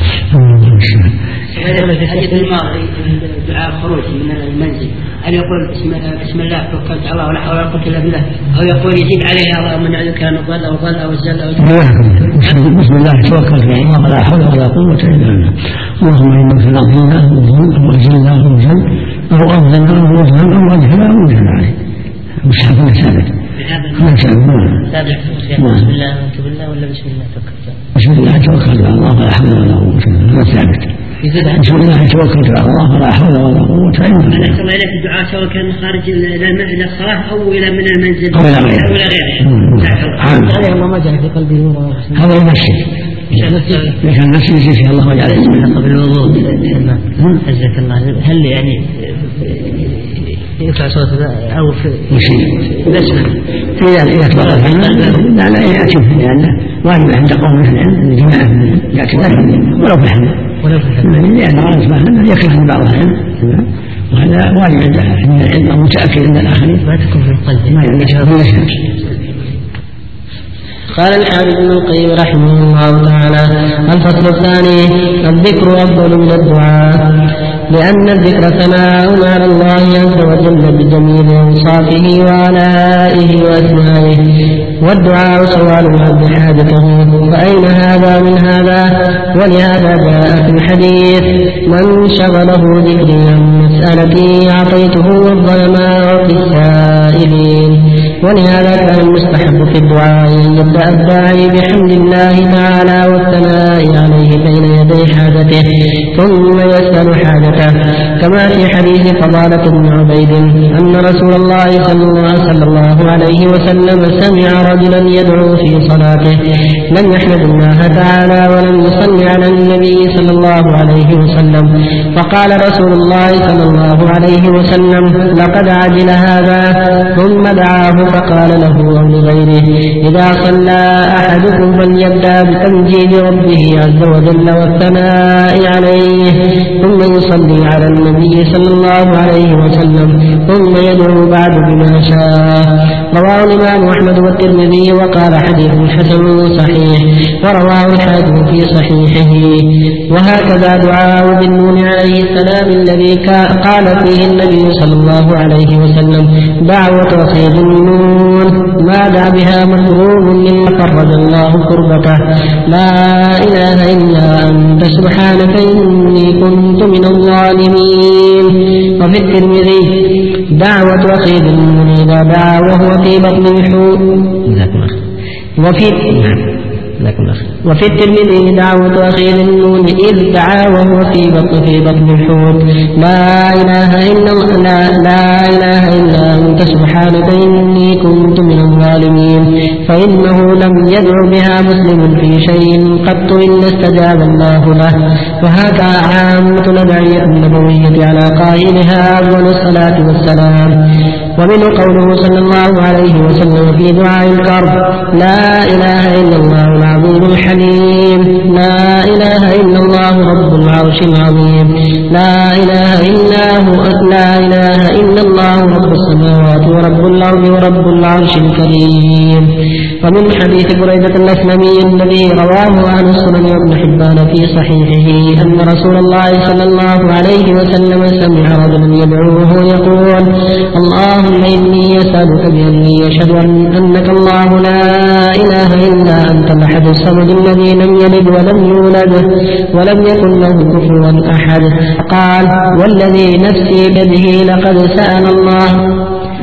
الحديث الماضي دعاء الخروج من المنزل، هل يقول بسم, بسم الله توكلت على الله ولا حول ولا قوة إلا بالله، أو يقول يزيد عليه اللهم من أعوذ كان ضل أو ضل أو زل أو بسم الله توكلت على الله ولا حول ولا قوة إلا بالله، اللهم إنك العظيم أو ظلم أو أجل أو زل أو أظلم أو مظلم أو أجهل أو أجهل عليه مصحف ثابت. ما ثابت بسم الله أعوذ بالله ولا بسم الله توكلت؟ بسم الله توكلت على الله ولا حول ولا قوة إلا بالله ثابت. بسم الله توكلت على الله ولا حول ولا قوة إلا بالله. نسأل الله إليك الدعاء سواء كان خارج إلى الصلاة أو إلى من المنزل أو إلى غيره. أو إلى غيره. عليه الله ما جعل في قلبي نورا. هذا يمشي. لكن النفس يزيد فيها الله وجعل قبل الوضوء. حزك الله. هل يعني يرفع صوته أو في بسمة إذا إذا تبغى لا لا يأتي لأنه واجب عند قوم مثل العلم جماعة من الاعتدال ولو في الحمد ولو في الحمد لأن غير اسمه أنه يكره من بعض العلم، وهذا واجب عند العلم أو متأكد عند الآخرين ما تكون في القلب ما يجب. قال الحافظ ابن القيم رحمه الله تعالى: الفصل الثاني: الذكر أفضل من الدعاء، لأن الذكر ثناء على الله عز وجل بجميل أوصافه وآلائه وأسمائه، والدعاء سؤال العبد حاجته، فأين هذا من هذا؟ ولهذا جاء في الحديث: من شغله ذكري عن مسألتي أعطيته والظلماء في السائلين. ولهذا كان المستحب في الدعاء أن يبدأ الداعي بحمد الله تعالى والثناء عليه بين يدي حاجته ثم يسأل حاجته، كما في حديث فضالة بن عبيد أن رسول الله صلى الله عليه وسلم سمع رجلا يدعو في صلاته لم يحمد الله تعالى ولم يصلي على النبي صلى الله عليه وسلم، فقال رسول الله صلى الله عليه وسلم لقد عجل هذا، ثم دعاه فقال له أو لغيره إذا صلى أحدكم فليبدأ بتمجيد ربه عز وجل والثناء عليه ثم يصلي على النبي صلى الله عليه وسلم ثم يدعو بعد بما شاء. رواه الإمام أحمد والترمذي وقال حديث حسن صحيح، ورواه الحاكم في صحيحه. وهكذا دعاء ذي النون عليه السلام الذي قال فيه النبي صلى الله عليه وسلم دعوة أخي ذي النون ما دعا بها مكروه إلا فرج الله كربته، لا إله إلا أنت سبحانك إني كنت من الظالمين. وفي الترمذي دعوة أخي ذي النون إذا دعا وهو في بطن الحوت. وفي وفي الترمذي دعوة أخي ذي النون إذ دعا وهو في بطن في بطن الحوت لا إله إلا لا, لا إله إلا أنت سبحانك إني كنت من الظالمين، فإنه لم يدع بها مسلم في شيء قط إلا استجاب الله له. وهكذا عامة الأدعية النبوية على قائلها أول الصلاة والسلام. ومنه قوله صلى الله عليه وسلم في دعاء الكرب لا إله إلا الله العظيم الحليم، لا إله إلا الله رب العرش العظيم، لا إله إلا هو لا إله إلا الله رب السماوات ورب الأرض ورب العرش الكريم. ومن حديث بريدة الأسلمي الذي رواه أهل السنن وابن حبان في صحيحه أن رسول الله صلى الله عليه وسلم سمع رجلا يدعوه يقول اللهم إني أسألك بأني أشهد أنك الله لا إله إلا أنت الأحد الصمد الذي لم يلد ولم يولد ولم يكن له كفوا أحد. قال والذي نفسي بيده لقد سأل الله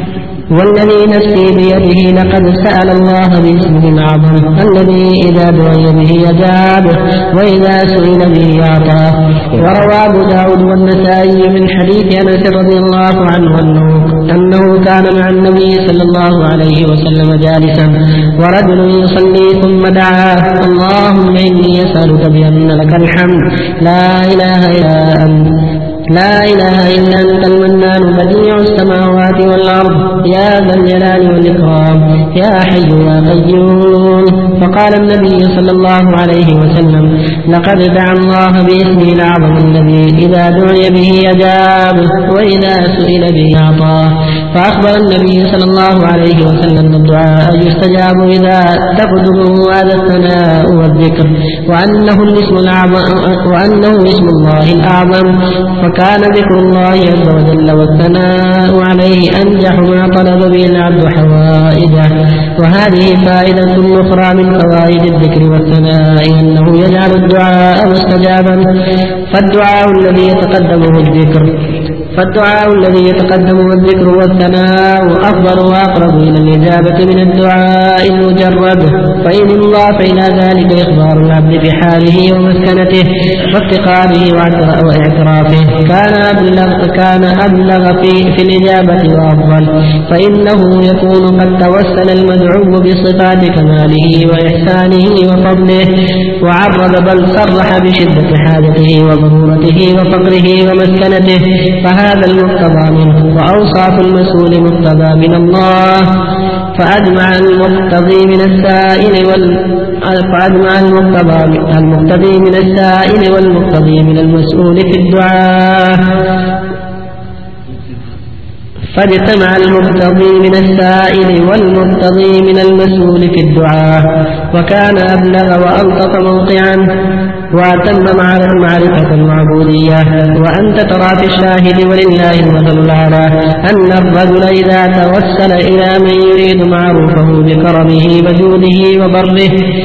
والذي نفسي بيده لقد سأل الله باسمه الأعظم الذي إذا دعي به أجاب وإذا سئل به أعطاه. وروى أبو داود والنسائي من حديث أنس رضي الله عنه أنه, أنه كان مع النبي صلى الله عليه وسلم جالسا ورجل يصلي ثم دعا اللهم إني أسألك بأن لك الحمد لا إله إلا أنت لا إله إلا أنت المنان بديع السماوات والأرض يا ذا الجلال والإكرام يا حي يا قيوم. فقال النبي صلى الله عليه وسلم لقد دعا الله باسمه الأعظم الذي إذا دعي به أجاب وإذا سئل به أعطاه. فأخبر النبي صلى الله عليه وسلم الدعاء يستجاب إذا تقدمه هذا الثناء والذكر وأنه الاسم الأعظم وأنه اسم الله الأعظم. فكان ذكر الله عز وجل والثناء عليه أنجح ما طلب به العبد حوائجه. وهذه فائدة أخرى من فوائد الذكر والثناء أنه يجعل الدعاء مستجابا. فالدعاء الذي يتقدمه الذكر فالدعاء الذي يتقدمه الذكر والثناء أفضل وأقرب إلى الإجابة من الدعاء المجرد، فإن الله فإلى ذلك إخبار العبد بحاله ومسكنته وافتقاره واعترافه كان أبلغ, كان أبلغ في, في الإجابة وأفضل، فإنه يكون قد توسل المدعو بصفات كماله وإحسانه وفضله وعرض بل صرح بشدة حاجته وضرورته وفقره ومسكنته، فهذا المقتضى منه. وأوصاف المسؤول مقتضى من الله، فأجمع المقتضي من السائل وال فأجمع المقتضى المقتضي من السائل والمقتضي من المسؤول في الدعاء فاجتمع المقتضي من السائل والمقتضي من المسؤول في الدعاء، وكان أبلغ وألطف موقعا وأتم معرفة المعبودية. وأنت ترى في الشاهد ولله المثل الأعلى أن الرجل إذا توسل إلى من يريد معروفه بكرمه وجوده وبره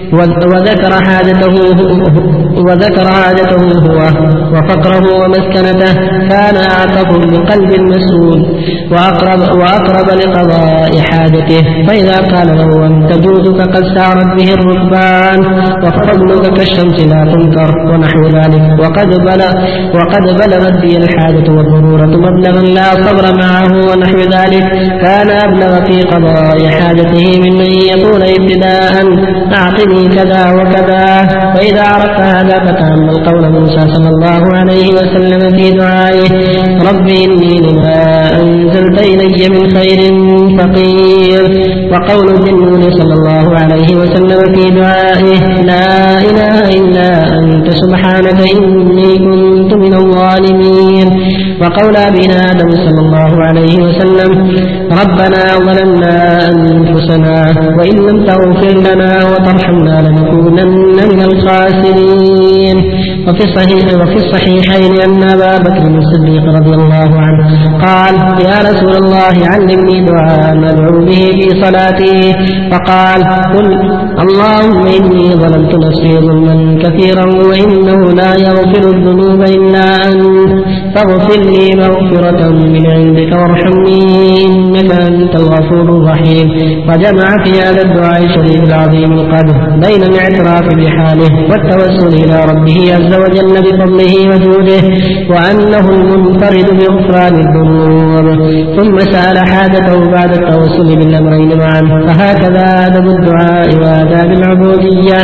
وذكر حاجته وذكر حاجته هو وفقره ومسكنته كان أعطف بقلب مسؤول وأقرب, وأقرب لقضاء حاجته. فإذا قال له أنت جودك قد سارت به الركبان وفضلك كالشمس لا تنكر ونحو ذلك وقد بلغ وقد بلغت بي الحاجة والضرورة مبلغا لا صبر معه ونحو ذلك كان أبلغ في قضاء حاجته ممن يقول ابتداء أعطني كذا وكذا. فإذا عرفت هذا فتأمل قول موسى صلى الله عليه وسلم في دعائه رب إني لما أنزلت إلي من خير فقير، وقول الجنون صلى الله عليه وسلم في دعائه لا إله إلا أنت سبحانك إني كنت من الظالمين، وقول أبينا آدم صلى الله عليه وسلم ربنا ظلمنا أنفسنا وإن لم تغفر لنا وترحمنا لنكونن من الخاسرين. وفي الصحيح وفي الصحيحين أن أبا بكر الصديق رضي الله عنه قال يا رسول الله علمني دعاء أدعو به في صلاتي، فقال قل اللهم إني ظلمت نفسي ظلما كثيرا وإنه لا يغفر الذنوب إلا أنت فاغفر لي مغفرة من عندك وارحمني إنك أنت الغفور الرحيم. وجمع في هذا الدعاء الشريف العظيم القدر بين الاعتراف بحاله والتوسل إلى ربه عز وجل بفضله وجوده وأنه المنفرد بغفران الذنوب، ثم سأل حاجته بعد التوسل بالأمرين معا. فهكذا أدب الدعاء وآداب العبودية.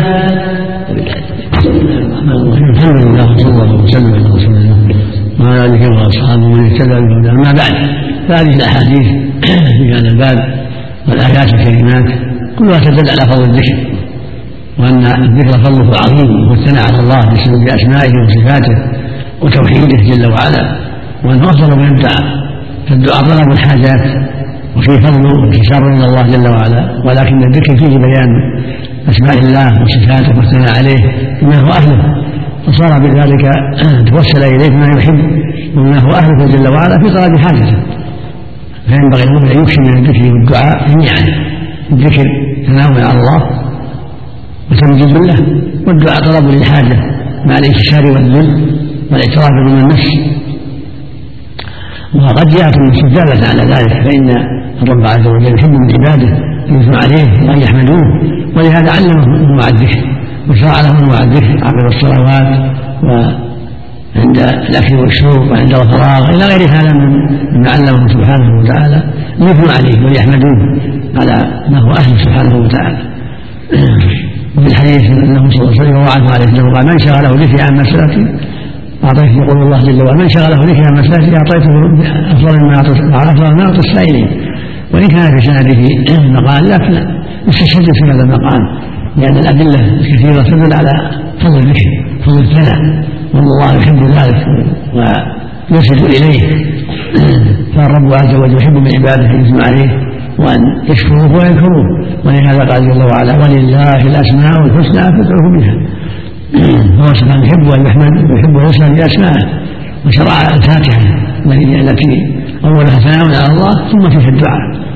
الحمد لله صلى الله وسلم على رسول الله وعلى آله وأصحابه من اهتدى بهداه. أما بعد فهذه الأحاديث في هذا الباب والآيات الكريمات كلها تدل على فضل الذكر، وأن الذكر فضله عظيم والثناء على الله بأسمائه وصفاته وتوحيده جل وعلا، وأنه أفضل من الدعاء. فالدعاء طلب الحاجات وفيه فضل وانتشار إلى الله جل وعلا، ولكن الذكر فيه بيان أسماء الله وصفاته والثناء عليه بما هو أهله، فصار بذلك توسل إليه بما يحب وما هو أهله جل وعلا في طلب حاجته. فينبغي المؤمن أن يكثر من الذكر والدعاء جميعا، الذكر تناول على الله وتمجيد له، والدعاء طلب للحاجة مع الانكسار والذل والاعتراف بظلم النفس. وقد جاءت النصوص دالة على ذلك، فإن الرب عز وجل يحب من عباده أن يثنوا عليه وأن يحمدوه، ولهذا علمهم أنواع الذكر وشرع لهم أنواع الذكر عقب الصلوات وعند الأكل والشرب وعند الفراغ إلى غير هذا مما علمهم سبحانه وتعالى أن يثنوا عليه ويحمدوه على ما هو أهله سبحانه وتعالى. وفي الحديث أنه صلى الله عليه وسلم وعده عليه السلام قال من شغله ذكري عن مسألتي أعطيته، يقول الله جل وعلا من شغله ذكري عن مسألتي أعطيته أفضل ما أعطي السائلين. وإن كان في سنده مقال لكن استشهد في هذا المقام لأن الأدلة الكثيرة تدل على فضل الذكر فضل الثناء، والله يحب ذلك ويرشد إليه. فالرب عز وجل يحب من عباده أن يثنوا عليه وأن يشكروه ويذكروه، ولهذا قال جل وعلا ولله الأسماء الحسنى فادعوه بها. هو سبحانه يحب أن يحمد ويحب أن يسأل بأسمائه، وشرع الفاتحة التي أولها ثناء على الله ثم فيها الدعاء.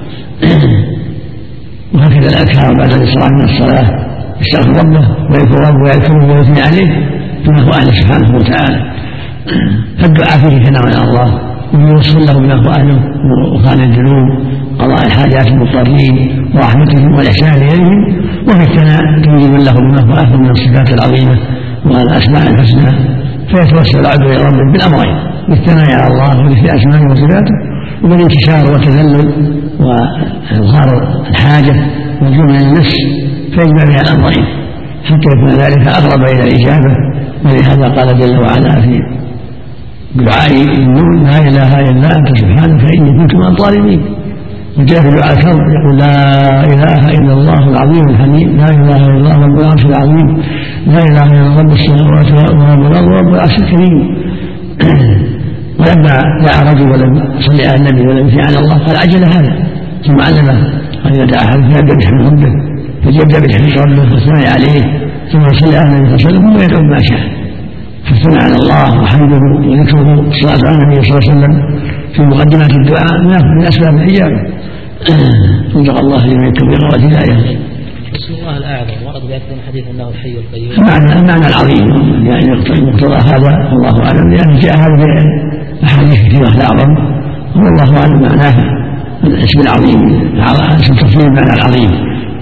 وهكذا الأذكار بعد الإسراء من الصلاة يستغفر ربه ويذكر ربه ويذكره ويثني عليه كما هو أهله سبحانه وتعالى. فالدعاء فيه ثناء على الله ويوصل له بما هو أهله وغفران الذنوب قضاء الحاجات المضطرين ورحمتهم والإحسان إليهم، وفي الثناء تنجم له بما هو أهله من الصفات العظيمة والأسماء الحسنى. فيتوسل العبد إلى ربه بالأمرين بالثناء على الله وذكر أسمائه وصفاته، وبالانتشار والتذلل وإظهار الحاجة والجوع من النفس، فيجمع بها الأمرين حتى يكون ذلك أقرب إلى الإجابة. ولهذا قال جل وعلا في دعائي النون لا إله إلا أنت سبحانك إني كنت من الظالمين. وجاء في دعاء الكرب يقول لا إله إلا الله العظيم الحميد لا إله إلا الله رب العرش العظيم لا إله إلا الله رب السماوات ورب الأرض ورب العرش الكريم. ولما دعا رجل ولم يصلي على النبي ولم يثني على الله قال عجل هذا، ثم علمه قال إذا دعا أحد فليبدأ بحمد ربه، فليبدأ بحمد ربه والثناء عليه ثم يصلي على النبي صلى الله عليه وسلم ويدعو ما شاء. فالثناء على الله وحمده وذكره الصلاة على النبي صلى الله عليه وسلم في مقدمات الدعاء من أسباب الإجابة. رزق الله لمن التوفيق والهداية. اسم الله الأعظم ورد بأكثر من حديث أنه الحي القيوم. المعنى المعنى العظيم يعني مقتضى هذا الله أعلم، لأن جاء هذا في أحاديث كثيرة الأعظم، والله أعلم معناه الاسم العظيم، اسم التفضيل المعنى العظيم.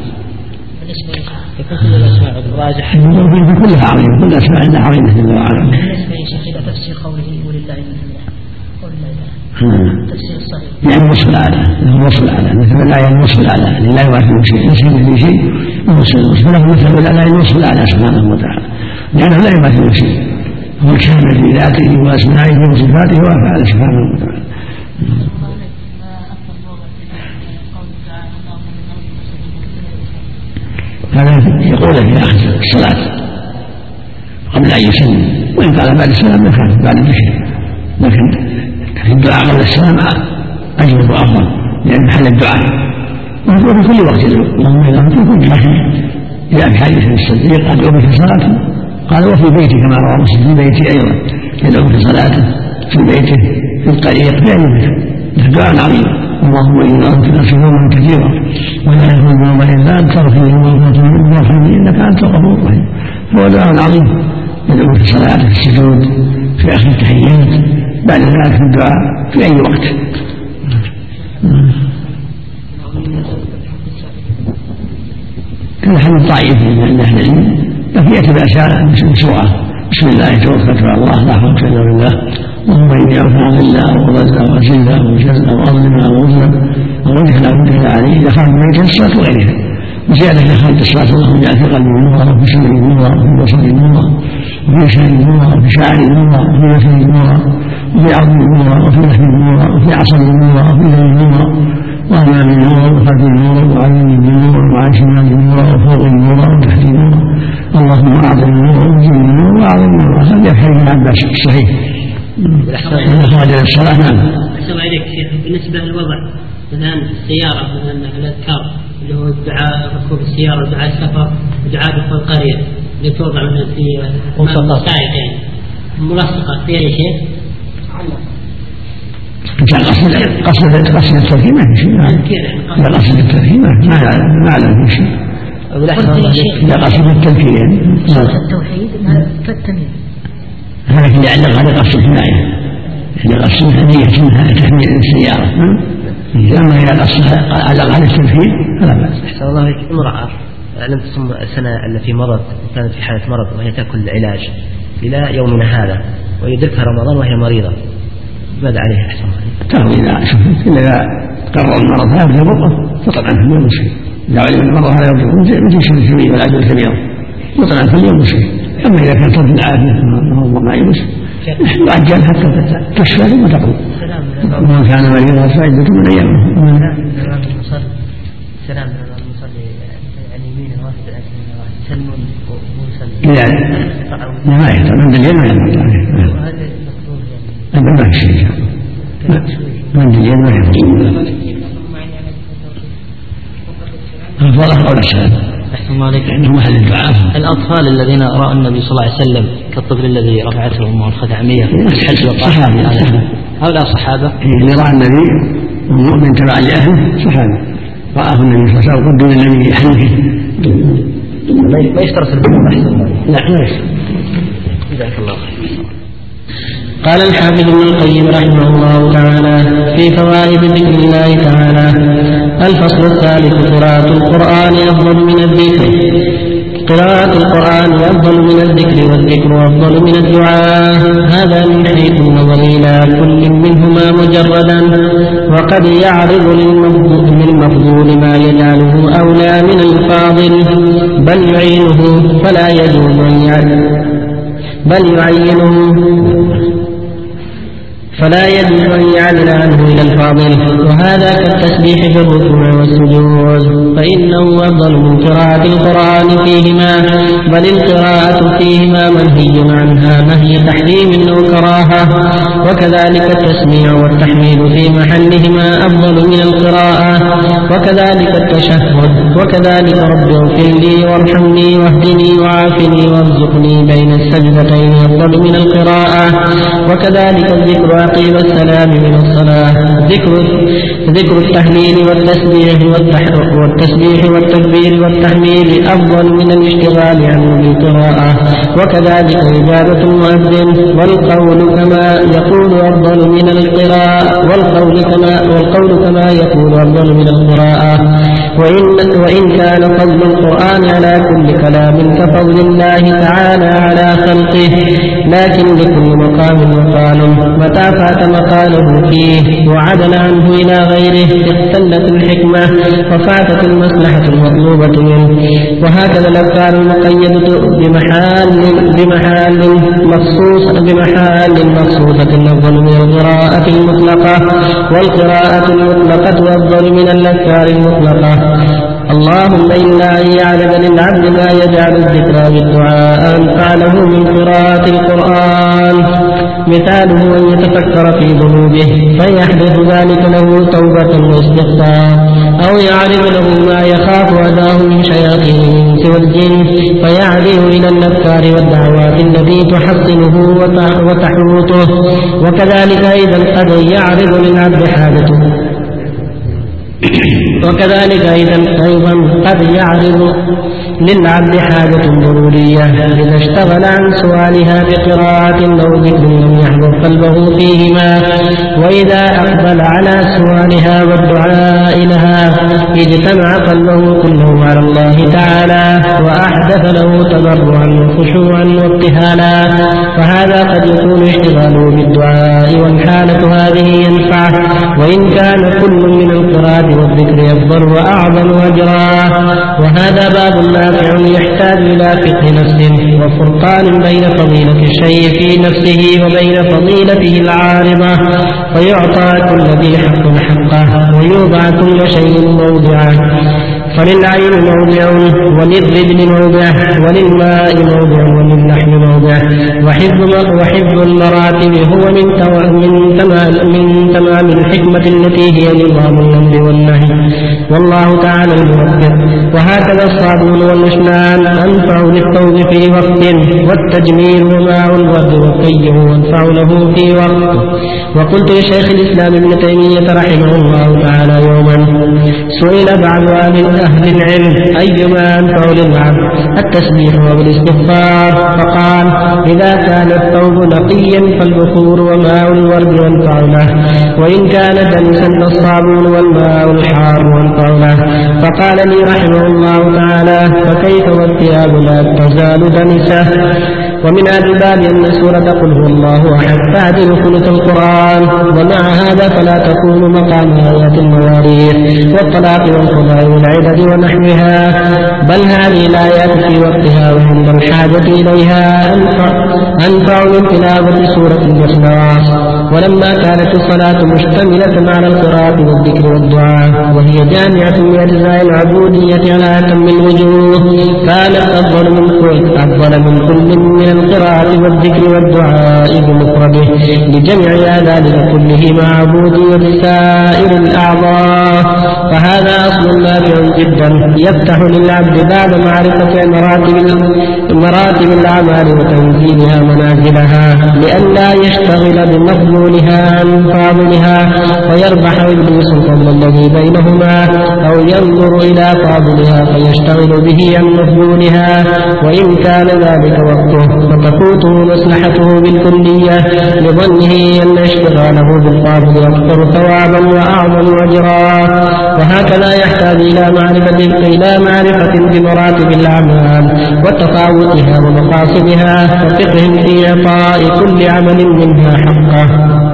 يكون كل الأسماء الراجح كلها عظيمة، كل الأسماء عندها عظيمة جل وعلا. بالنسبة لشيخ إلى تفسير قوله ولله الحمد تفسير الصحيح يعني الوصف الأعلى، الوصف الأعلى مثل الآية الوصف الأعلى لا يوافق شيء، ليس به شيء الوصف له مثل الآية الوصف الأعلى سبحانه وتعالى، لأنه لا يوافق شيء، هو الكامل في ذاته وأسمائه وصفاته وأفعاله سبحانه وتعالى. هذا يقول في آخر الصلاة قبل أن يسلم، وإن قال بعد السلام ما كان بعد الذكر، لكن في الدعاء قبل السلام أجود وأفضل لأن محل الدعاء، وهو في كل وقت اللهم إذا في كل لكن جاء في حديث الصديق أدعو في صلاته قال وفي بيتي كما روى مسلم في بيتي أيضا يدعو في صلاته في بيته في الطريق في أي مكان، الدعاء عظيم. اللهم إنا أنت يوما كثيرا ولا يكون يوما إلا أنت تغفر لي وارحمني إنك أنت الغفور الرحيم، هو دعاء عظيم يدعو في صلاته في السجود في آخر التحيات بعد ذلك في الدعاء في أي وقت. كان حديث ضعيف عند أهل العلم، لكن يأتي بأشياء بسرعة بسم الله توكلت على الله لا حول ولا قوة إلا بالله، اللهم إني أعوذ بالله وغزة وزلة وجزة وأظلم وأظلم ووجه لا وجه عليه إذا خرج من الصلاة وغيرها، وزيادة إذا خرج الصلاة اللهم جعل في قلبي نورا وفي سمعي نورا وفي بصري نورا وفي لساني نورا وفي شعري نورا وفي نفسي نورا وفي عظمي نورا وفي لحمي نورا وفي عصبي نورا وفي ذنبي نورا وأمامي نورا وخلفي نورا وعيني نورا وعن شمالي نورا وفوقي نورا وتحتي نورا، اللهم أعظم نورا وزدني نورا وأعظم نورا. هذا في حديث ابن عباس الصحيح. من أخرج الصلاة نعم. أحسن عليك شيخ بالنسبة للوضع مثلا السيارة مثلا الأذكار اللي هو دعاء ركوب السيارة ودعاء السفر ودعاء دخول القرية اللي توضع مثلا في مسائق يعني ملصقة فيها أي شيء؟ كان قصد قصد قصد التركيب ما في شيء، لا قصد التركيب ما ما أعلم في شيء، لا قصد التركيب يعني التوحيد كالتمييز هذا اللي يعلق على قصد الحماية، اللي قصد الحماية منها تحميل السيارة، أما إذا علق على التوحيد فلا بأس. أحسن الله عليك. امرأة لم تصم السنة التي مرض وكانت في حالة مرض وهي تأكل العلاج إلى يومنا هذا ويدركها رمضان وهي مريضة، ماذا عليها أحسن الله؟ ترى إذا شفت إذا قرر المرض هذا يضره فطبعا في اليوم مشكل، إذا علم المرض هذا يضره مثل شيء الكبير والعجل الكبير وطبعا في اليوم مشكل. أما إذا كان ترد العافية الله ما يمس يعجل حتى تشفى ثم تقوم، ومن كان مريضا فعدة من أيامه. سلام على المصلي عن يمينه واحد عن يمينه واحد سلم ومسلم لا ما يحتاج عند اليد ما يحتاج هذا ما في شيء عند اليد ما يحتاج الفرح أو السلام أحسن الله عليك. لأنه محل الدعاء. الأطفال الذين رأوا النبي صلى الله عليه وسلم كالطفل الذي رفعته أمه الخدعمية في الحج صحابي هؤلاء صحابة اللي رأى النبي والمؤمن تبع لأهله صحابي رآه النبي صلى الله عليه وسلم قدم النبي حنفه ما يشترط البلوغ أحسن الله. لا ما يشترط. جزاك الله خير. قال الحافظ ابن القيم رحمه الله تعالى في فوائد ذكر الله تعالى: الفصل الثالث: قراءة القرآن أفضل من الذكر. قراءة القرآن أفضل من الذكر، والذكر أفضل من الدعاء، هذا من حيث النظر إلى كل منهما مجردا، وقد يعرض للمفضول ما يجعله أولى من الفاضل، بل يعينه فلا يجوز أن يعرض بل يعينه فلا يجوز أن يعدل عنه إلى الفاضل، وهذا كالتسبيح في الركوع والسجود، فإنه أفضل من قراءة القرآن فيهما، بل القراءة فيهما منهي عنها نهي تحريم أو كراهة، وكذلك التسميع والتحميد في محلهما أفضل من القراءة، وكذلك التشهد، وكذلك رب اغفر لي وارحمني واهدني وعافني وارزقني بين السجدتين أفضل من القراءة، وكذلك الذكر تعقيب السلام من الصلاة. ذكر ذكر التهليل والتسبيح والتسبيح والتكبير والتحميد أفضل من الاشتغال عنه بالقراءة، وكذلك إجابة المؤذن، والقول كما يقول أفضل من القراءة والقول كما والقول كما يقول أفضل من القراءة. وإن وإن كان فضل القرآن على كل كلام كفضل الله تعالى على خلقه، لكن لكل مقام مقال، متى فات مقاله فيه وعدل عنه إلى غيره اختلت الحكمة وفاتت المصلحة المطلوبة منه. وهكذا الأذكار المقيدة بمحال بمحال مخصوص بمحال مخصوصة أفضل من القراءة المطلقة، والقراءة المطلقة أفضل من الأذكار المطلقة. اللهم إلا أن يعلم للعبد ما يجعل الذكر بالدعاء أنفع له من قراءة القرآن، مثاله أن يتفكر في ذنوبه فيحدث ذلك له توبة واستغفار، أو يعرف له ما يخاف أذاه من شياطين الإنس والجن فيعدل إلى الأذكار والدعوات التي تحصنه وتحوطه. وكذلك أيضا قد يعرض للعبد حاجته وكذلك أيضا قد يعرض للعبد حاجة ضرورية إذا اشتغل عن سؤالها بقراءة أو ذكر لم يحضر قلبه فيهما، وإذا أقبل على سؤالها والدعاء لها اجتمع قلبه كله على الله تعالى وأحدث له تضرعا وخشوعا وابتهالا، فهذا قد يكون اشتغاله بالدعاء والحالة هذه ينفع، وإن كان كل من القراءة والذكر أفضل وأعظم أجرا. وهذا باب نافع يحتاج إلى فقه نفس وفرقان بين فضيلة الشيء في نفسه وبين فضيلته العارضة، فيعطى كل ذي حق حقه ويوضع كل شيء موضعه. فللعين موضع وللرجل موضع وللماء موضع وللحم موضع، وحفظ وحفظ المراتب هو من من تمام من تمام الحكمة التي هي نظام الأمر والنهي، والله تعالى الموفق. وهكذا الصابون والمشنان أنفع للثوب في وقت، والتجميل وماء الورد والطيب أنفع له في وقت. وقلت لشيخ الإسلام ابن تيمية رحمه الله تعالى يوما، سئل بعض أهل العلم أيما أنفع للعبد التسبيح والاستغفار، فقال إذا كان الثوب نقيا فالبخور وماء الورد ينفع له، وإن كان دنسا فالصابون والماء الحار ينفع له. فقال لي رحمه الله تعالى فكيف والثياب لا تزال دنسة؟ ومن هذا الباب أن سورة قل هو الله أحد تعدل ثلث القرآن، ومع هذا فلا تكون مقام آيات المواريث والطلاق والقضاء والعدد ونحوها، بل هذه الآيات في وقتها وعند الحاجة إليها أنفع, أنفع من تلاوة سورة الإخلاص. ولما كانت الصلاة مشتملة على القراءة والذكر والدعاء وهي جامعة لأجزاء العبودية على أتم الوجوه، كانت أفضل من كل أفضل من كل من القراءة والذكر والدعاء بمفرده لجمع ذلك كله مع عبودية سائر الأعضاء. فهذا أصل نافع جدا يفتح للعبد بعد معرفة مراتب مراتب الأعمال وتنزيلها منازلها، لئلا يشتغل بمفضولها عن فاضلها ويربح إبليس الفضل الذي بينهما، أو ينظر إلى فاضلها فيشتغل به عن مفضولها، وإن كان ذلك وقته فتفوته مصلحته بالكلية لظنه أن اشتغاله بالفاضل أكثر ثوابا وأعظم أجرا. وهكذا يحتاج إلى معرفة إلى معرفة بمراتب الأعمال وتفاوتها ومقاصدها وفقه في إعطاء كل عمل منها حقه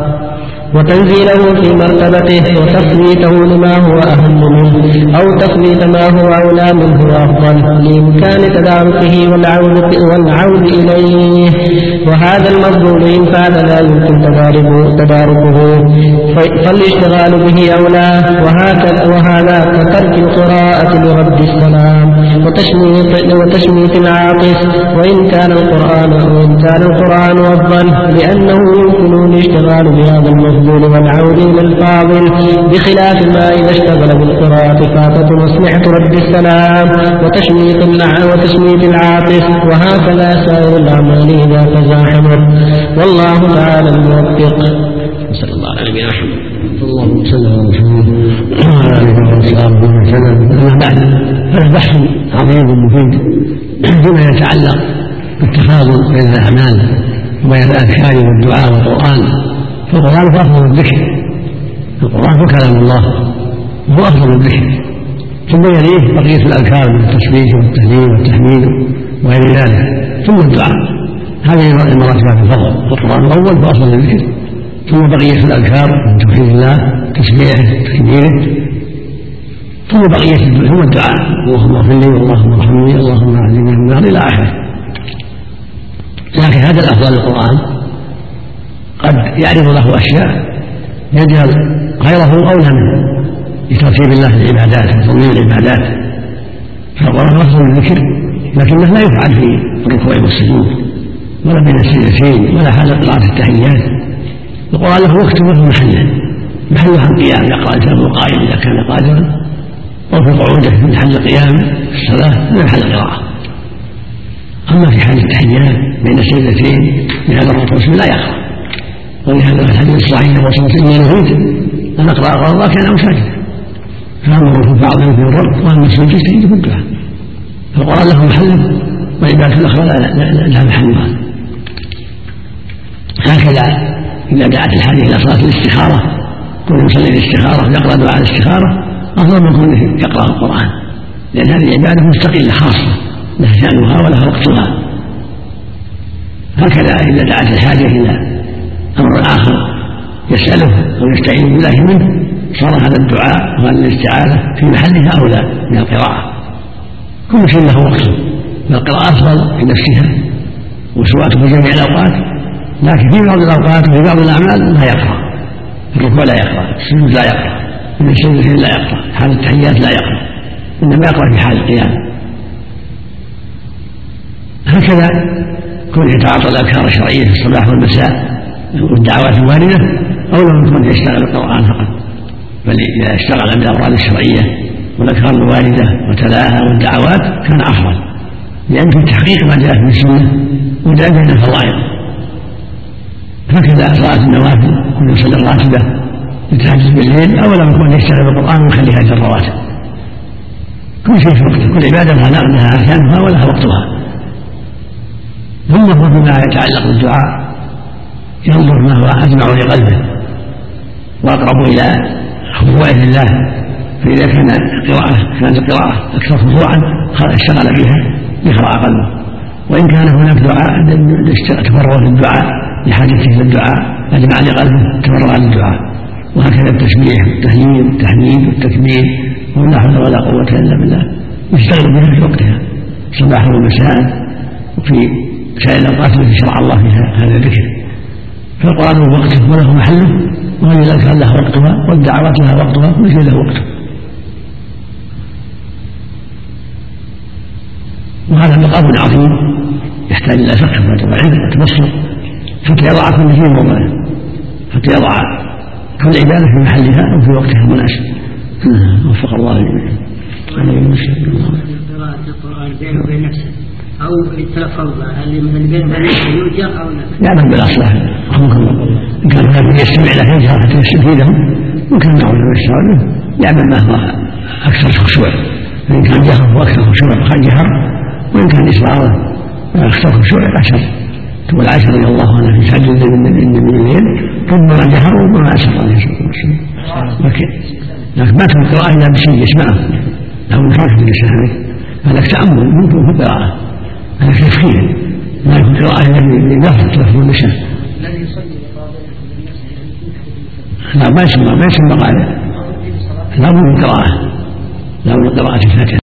وتنزيله في مرتبته وتفويته لما هو أهم منه أو تفويت ما هو أولى منه وأفضل لإمكان تداركه والعود, والعود إليه. وهذا المفضول إن فات لا يمكن تداركه فالاشتغال به أولى. وهكذا وهذا كترك القراءة لرد السلام وتشميت, وتشميت العاطس، وإن كان القرآن وإن كان القرآن أفضل لأنه يمكن الاشتغال بهذا المفضول والعود إلى الفاضل، بخلاف ما إذا اشتغل بالقراءة فاتت مصلحة رد السلام وتشميت وتشميت العاطف. وهكذا سائر الأعمال إذا تزاحمت، والله تعالى الموفق. وصلى الله على نبينا محمد. اللهم صل على محمد وعلى اله وصحبه وسلم. اما بعد، هذا بحث عظيم مفيد فيما يتعلق بالتفاضل بين الاعمال وبين الاذكار والدعاء والقران. فالقران هو افضل الذكر، القران هو كلام الله وهو افضل الذكر، ثم يليه بقيه الاذكار من التسبيح والتهليل والتحميد وغير ذلك، ثم الدعاء. هذه المراتب في الفضل. القران الاول هو افضل الذكر، ثم بقيه الاذكار من توحيد الله، تسبيحه، تكبيره، ثم بقيه ثم الدعاء: اللهم اغفر لي، اللهم ارحمني، اللهم اهدني من النار، الى اخره. لكن هذا الافضل القران قد يعرض له اشياء يجعل غيره اولى منه لترتيب الله العبادات وتنظيم العبادات. فالقران افضل الذكر، لكنه لا يفعل في الركوع والسجود ولا بين السجدتين ولا حال قراءه التحيات. القران له وقت وله محله، محلها القيام، يقرا الانسان قائما اذا كان قادرا، او في قعوده في محل القيام في الصلاه من محل القراءه. اما في حال التحيات بين السجدتين بهذا الركوع لا يقرا، ولهذا في الحديث الصحيح الرسول صلى الله عليه وسلم: اني نهيت ان اقرا غير راكعا او ساجدا، فاما الركوع فاعظم في الرب، واما السجود فاجتهدوا في الدعاء. فالقران له محله والعباده الاخرى لها محلها. هكذا إذا دعت الحاجة إلى صلاة الاستخارة، كل يصلي الاستخارة يقرأ دعاء الاستخارة أفضل من كونه يقرأ القرآن، لأن هذه العبادة مستقلة خاصة لها شأنها ولها وقتها. هكذا إذا دعت الحاجة إلى أمر آخر يسأله أو يستعين بالله منه، صار هذا الدعاء وهذه الاستعاذة في محلها أولى من القراءة. كل شيء له وقته، فالقراءة أفضل في نفسها وسواء في جميع الأوقات، لكن في بعض الأوقات وفي بعض الأعمال لا يقرأ. الركوع لا يقرأ، السجود لا يقرأ، من السجدتين لا يقرأ، حال التحيات لا يقرأ، إنما يقرأ في حال القيام. هكذا كون يتعاطى الأذكار الشرعية في الصباح والمساء والدعوات الواردة أولى من كون يشتغل بالقرآن فقط، بل إذا اشتغل بالأوراد الشرعية والأذكار الواردة وتلاها والدعوات كان أفضل، لأن في تحقيق ما جاء في السنة وجاء بين الفضائل. هكذا صلاة النوافل، كل يصلي الراتبة يتهجد بالليل أولا من كون يشتغل بالقرآن ويخليها أجر الرواتب. كل شيء في وقته، كل عبادة لها أركانها ولها وقتها. ثم هو فيما يتعلق بالدعاء ينظر ما هو أجمع لقلبه وأقرب إلى خضوعه لله، فإذا كان قراءة كانت القراءة أكثر خضوعا اشتغل بها يقرأ قلبه، وإن كان هناك دعاء تفرغ للدعاء لحاجته للدعاء أجمع لقلبه تفرغ للدعاء. وهكذا التسبيح والتهليل والتحميد والتكبير ولا حول ولا قوة إلا بالله يشتغل بها في وقتها صباحا ومساء وفي سائر الأوقات التي شرع الله فيها هذا الذكر. فالقرآن له وقته وله محله، وهذه الأذكار لها وقتها والدعوات لها وقتها، كل شيء له وقته. وهذا مقام عظيم يحتاج إلى فقه وعلم وتبصر حتى يضع كل شيء موضعه، حتى يضع كل عبادة في محلها وفي وقتها المناسب. وفق الله جميعا. قراءة القرآن بينه وبين نفسه أو التلفظ اللي مثل بينه وبين نفسه يوجر أو لا؟ يعمل بالأصلح رحمك الله. إن كان هناك يستمع له يجهر حتى يستفيده، وإن كان معه يستمع له يعمل ما هو أكثر خشوع، فإن كان جهر هو أكثر خشوع خل جهر، وإن كان إصراره أكثر خشوع عشر. تقول عائشة رضي الله عنها في سجد النبي من الليل ربما جهر وربما أسر عليه الصلاة والسلام، لكن لكن ما تكون قراءة إلا بشيء يسمعه له من حركة اللسان، هذا تأمل ممكن في القراءة، هذا تفخير، ما يكون قراءة إلا بلفظ لفظ اللسان. لا ما يسمى ما يسمى قاعدة، لا بد من قراءة، لا بد من قراءة الفاتحة.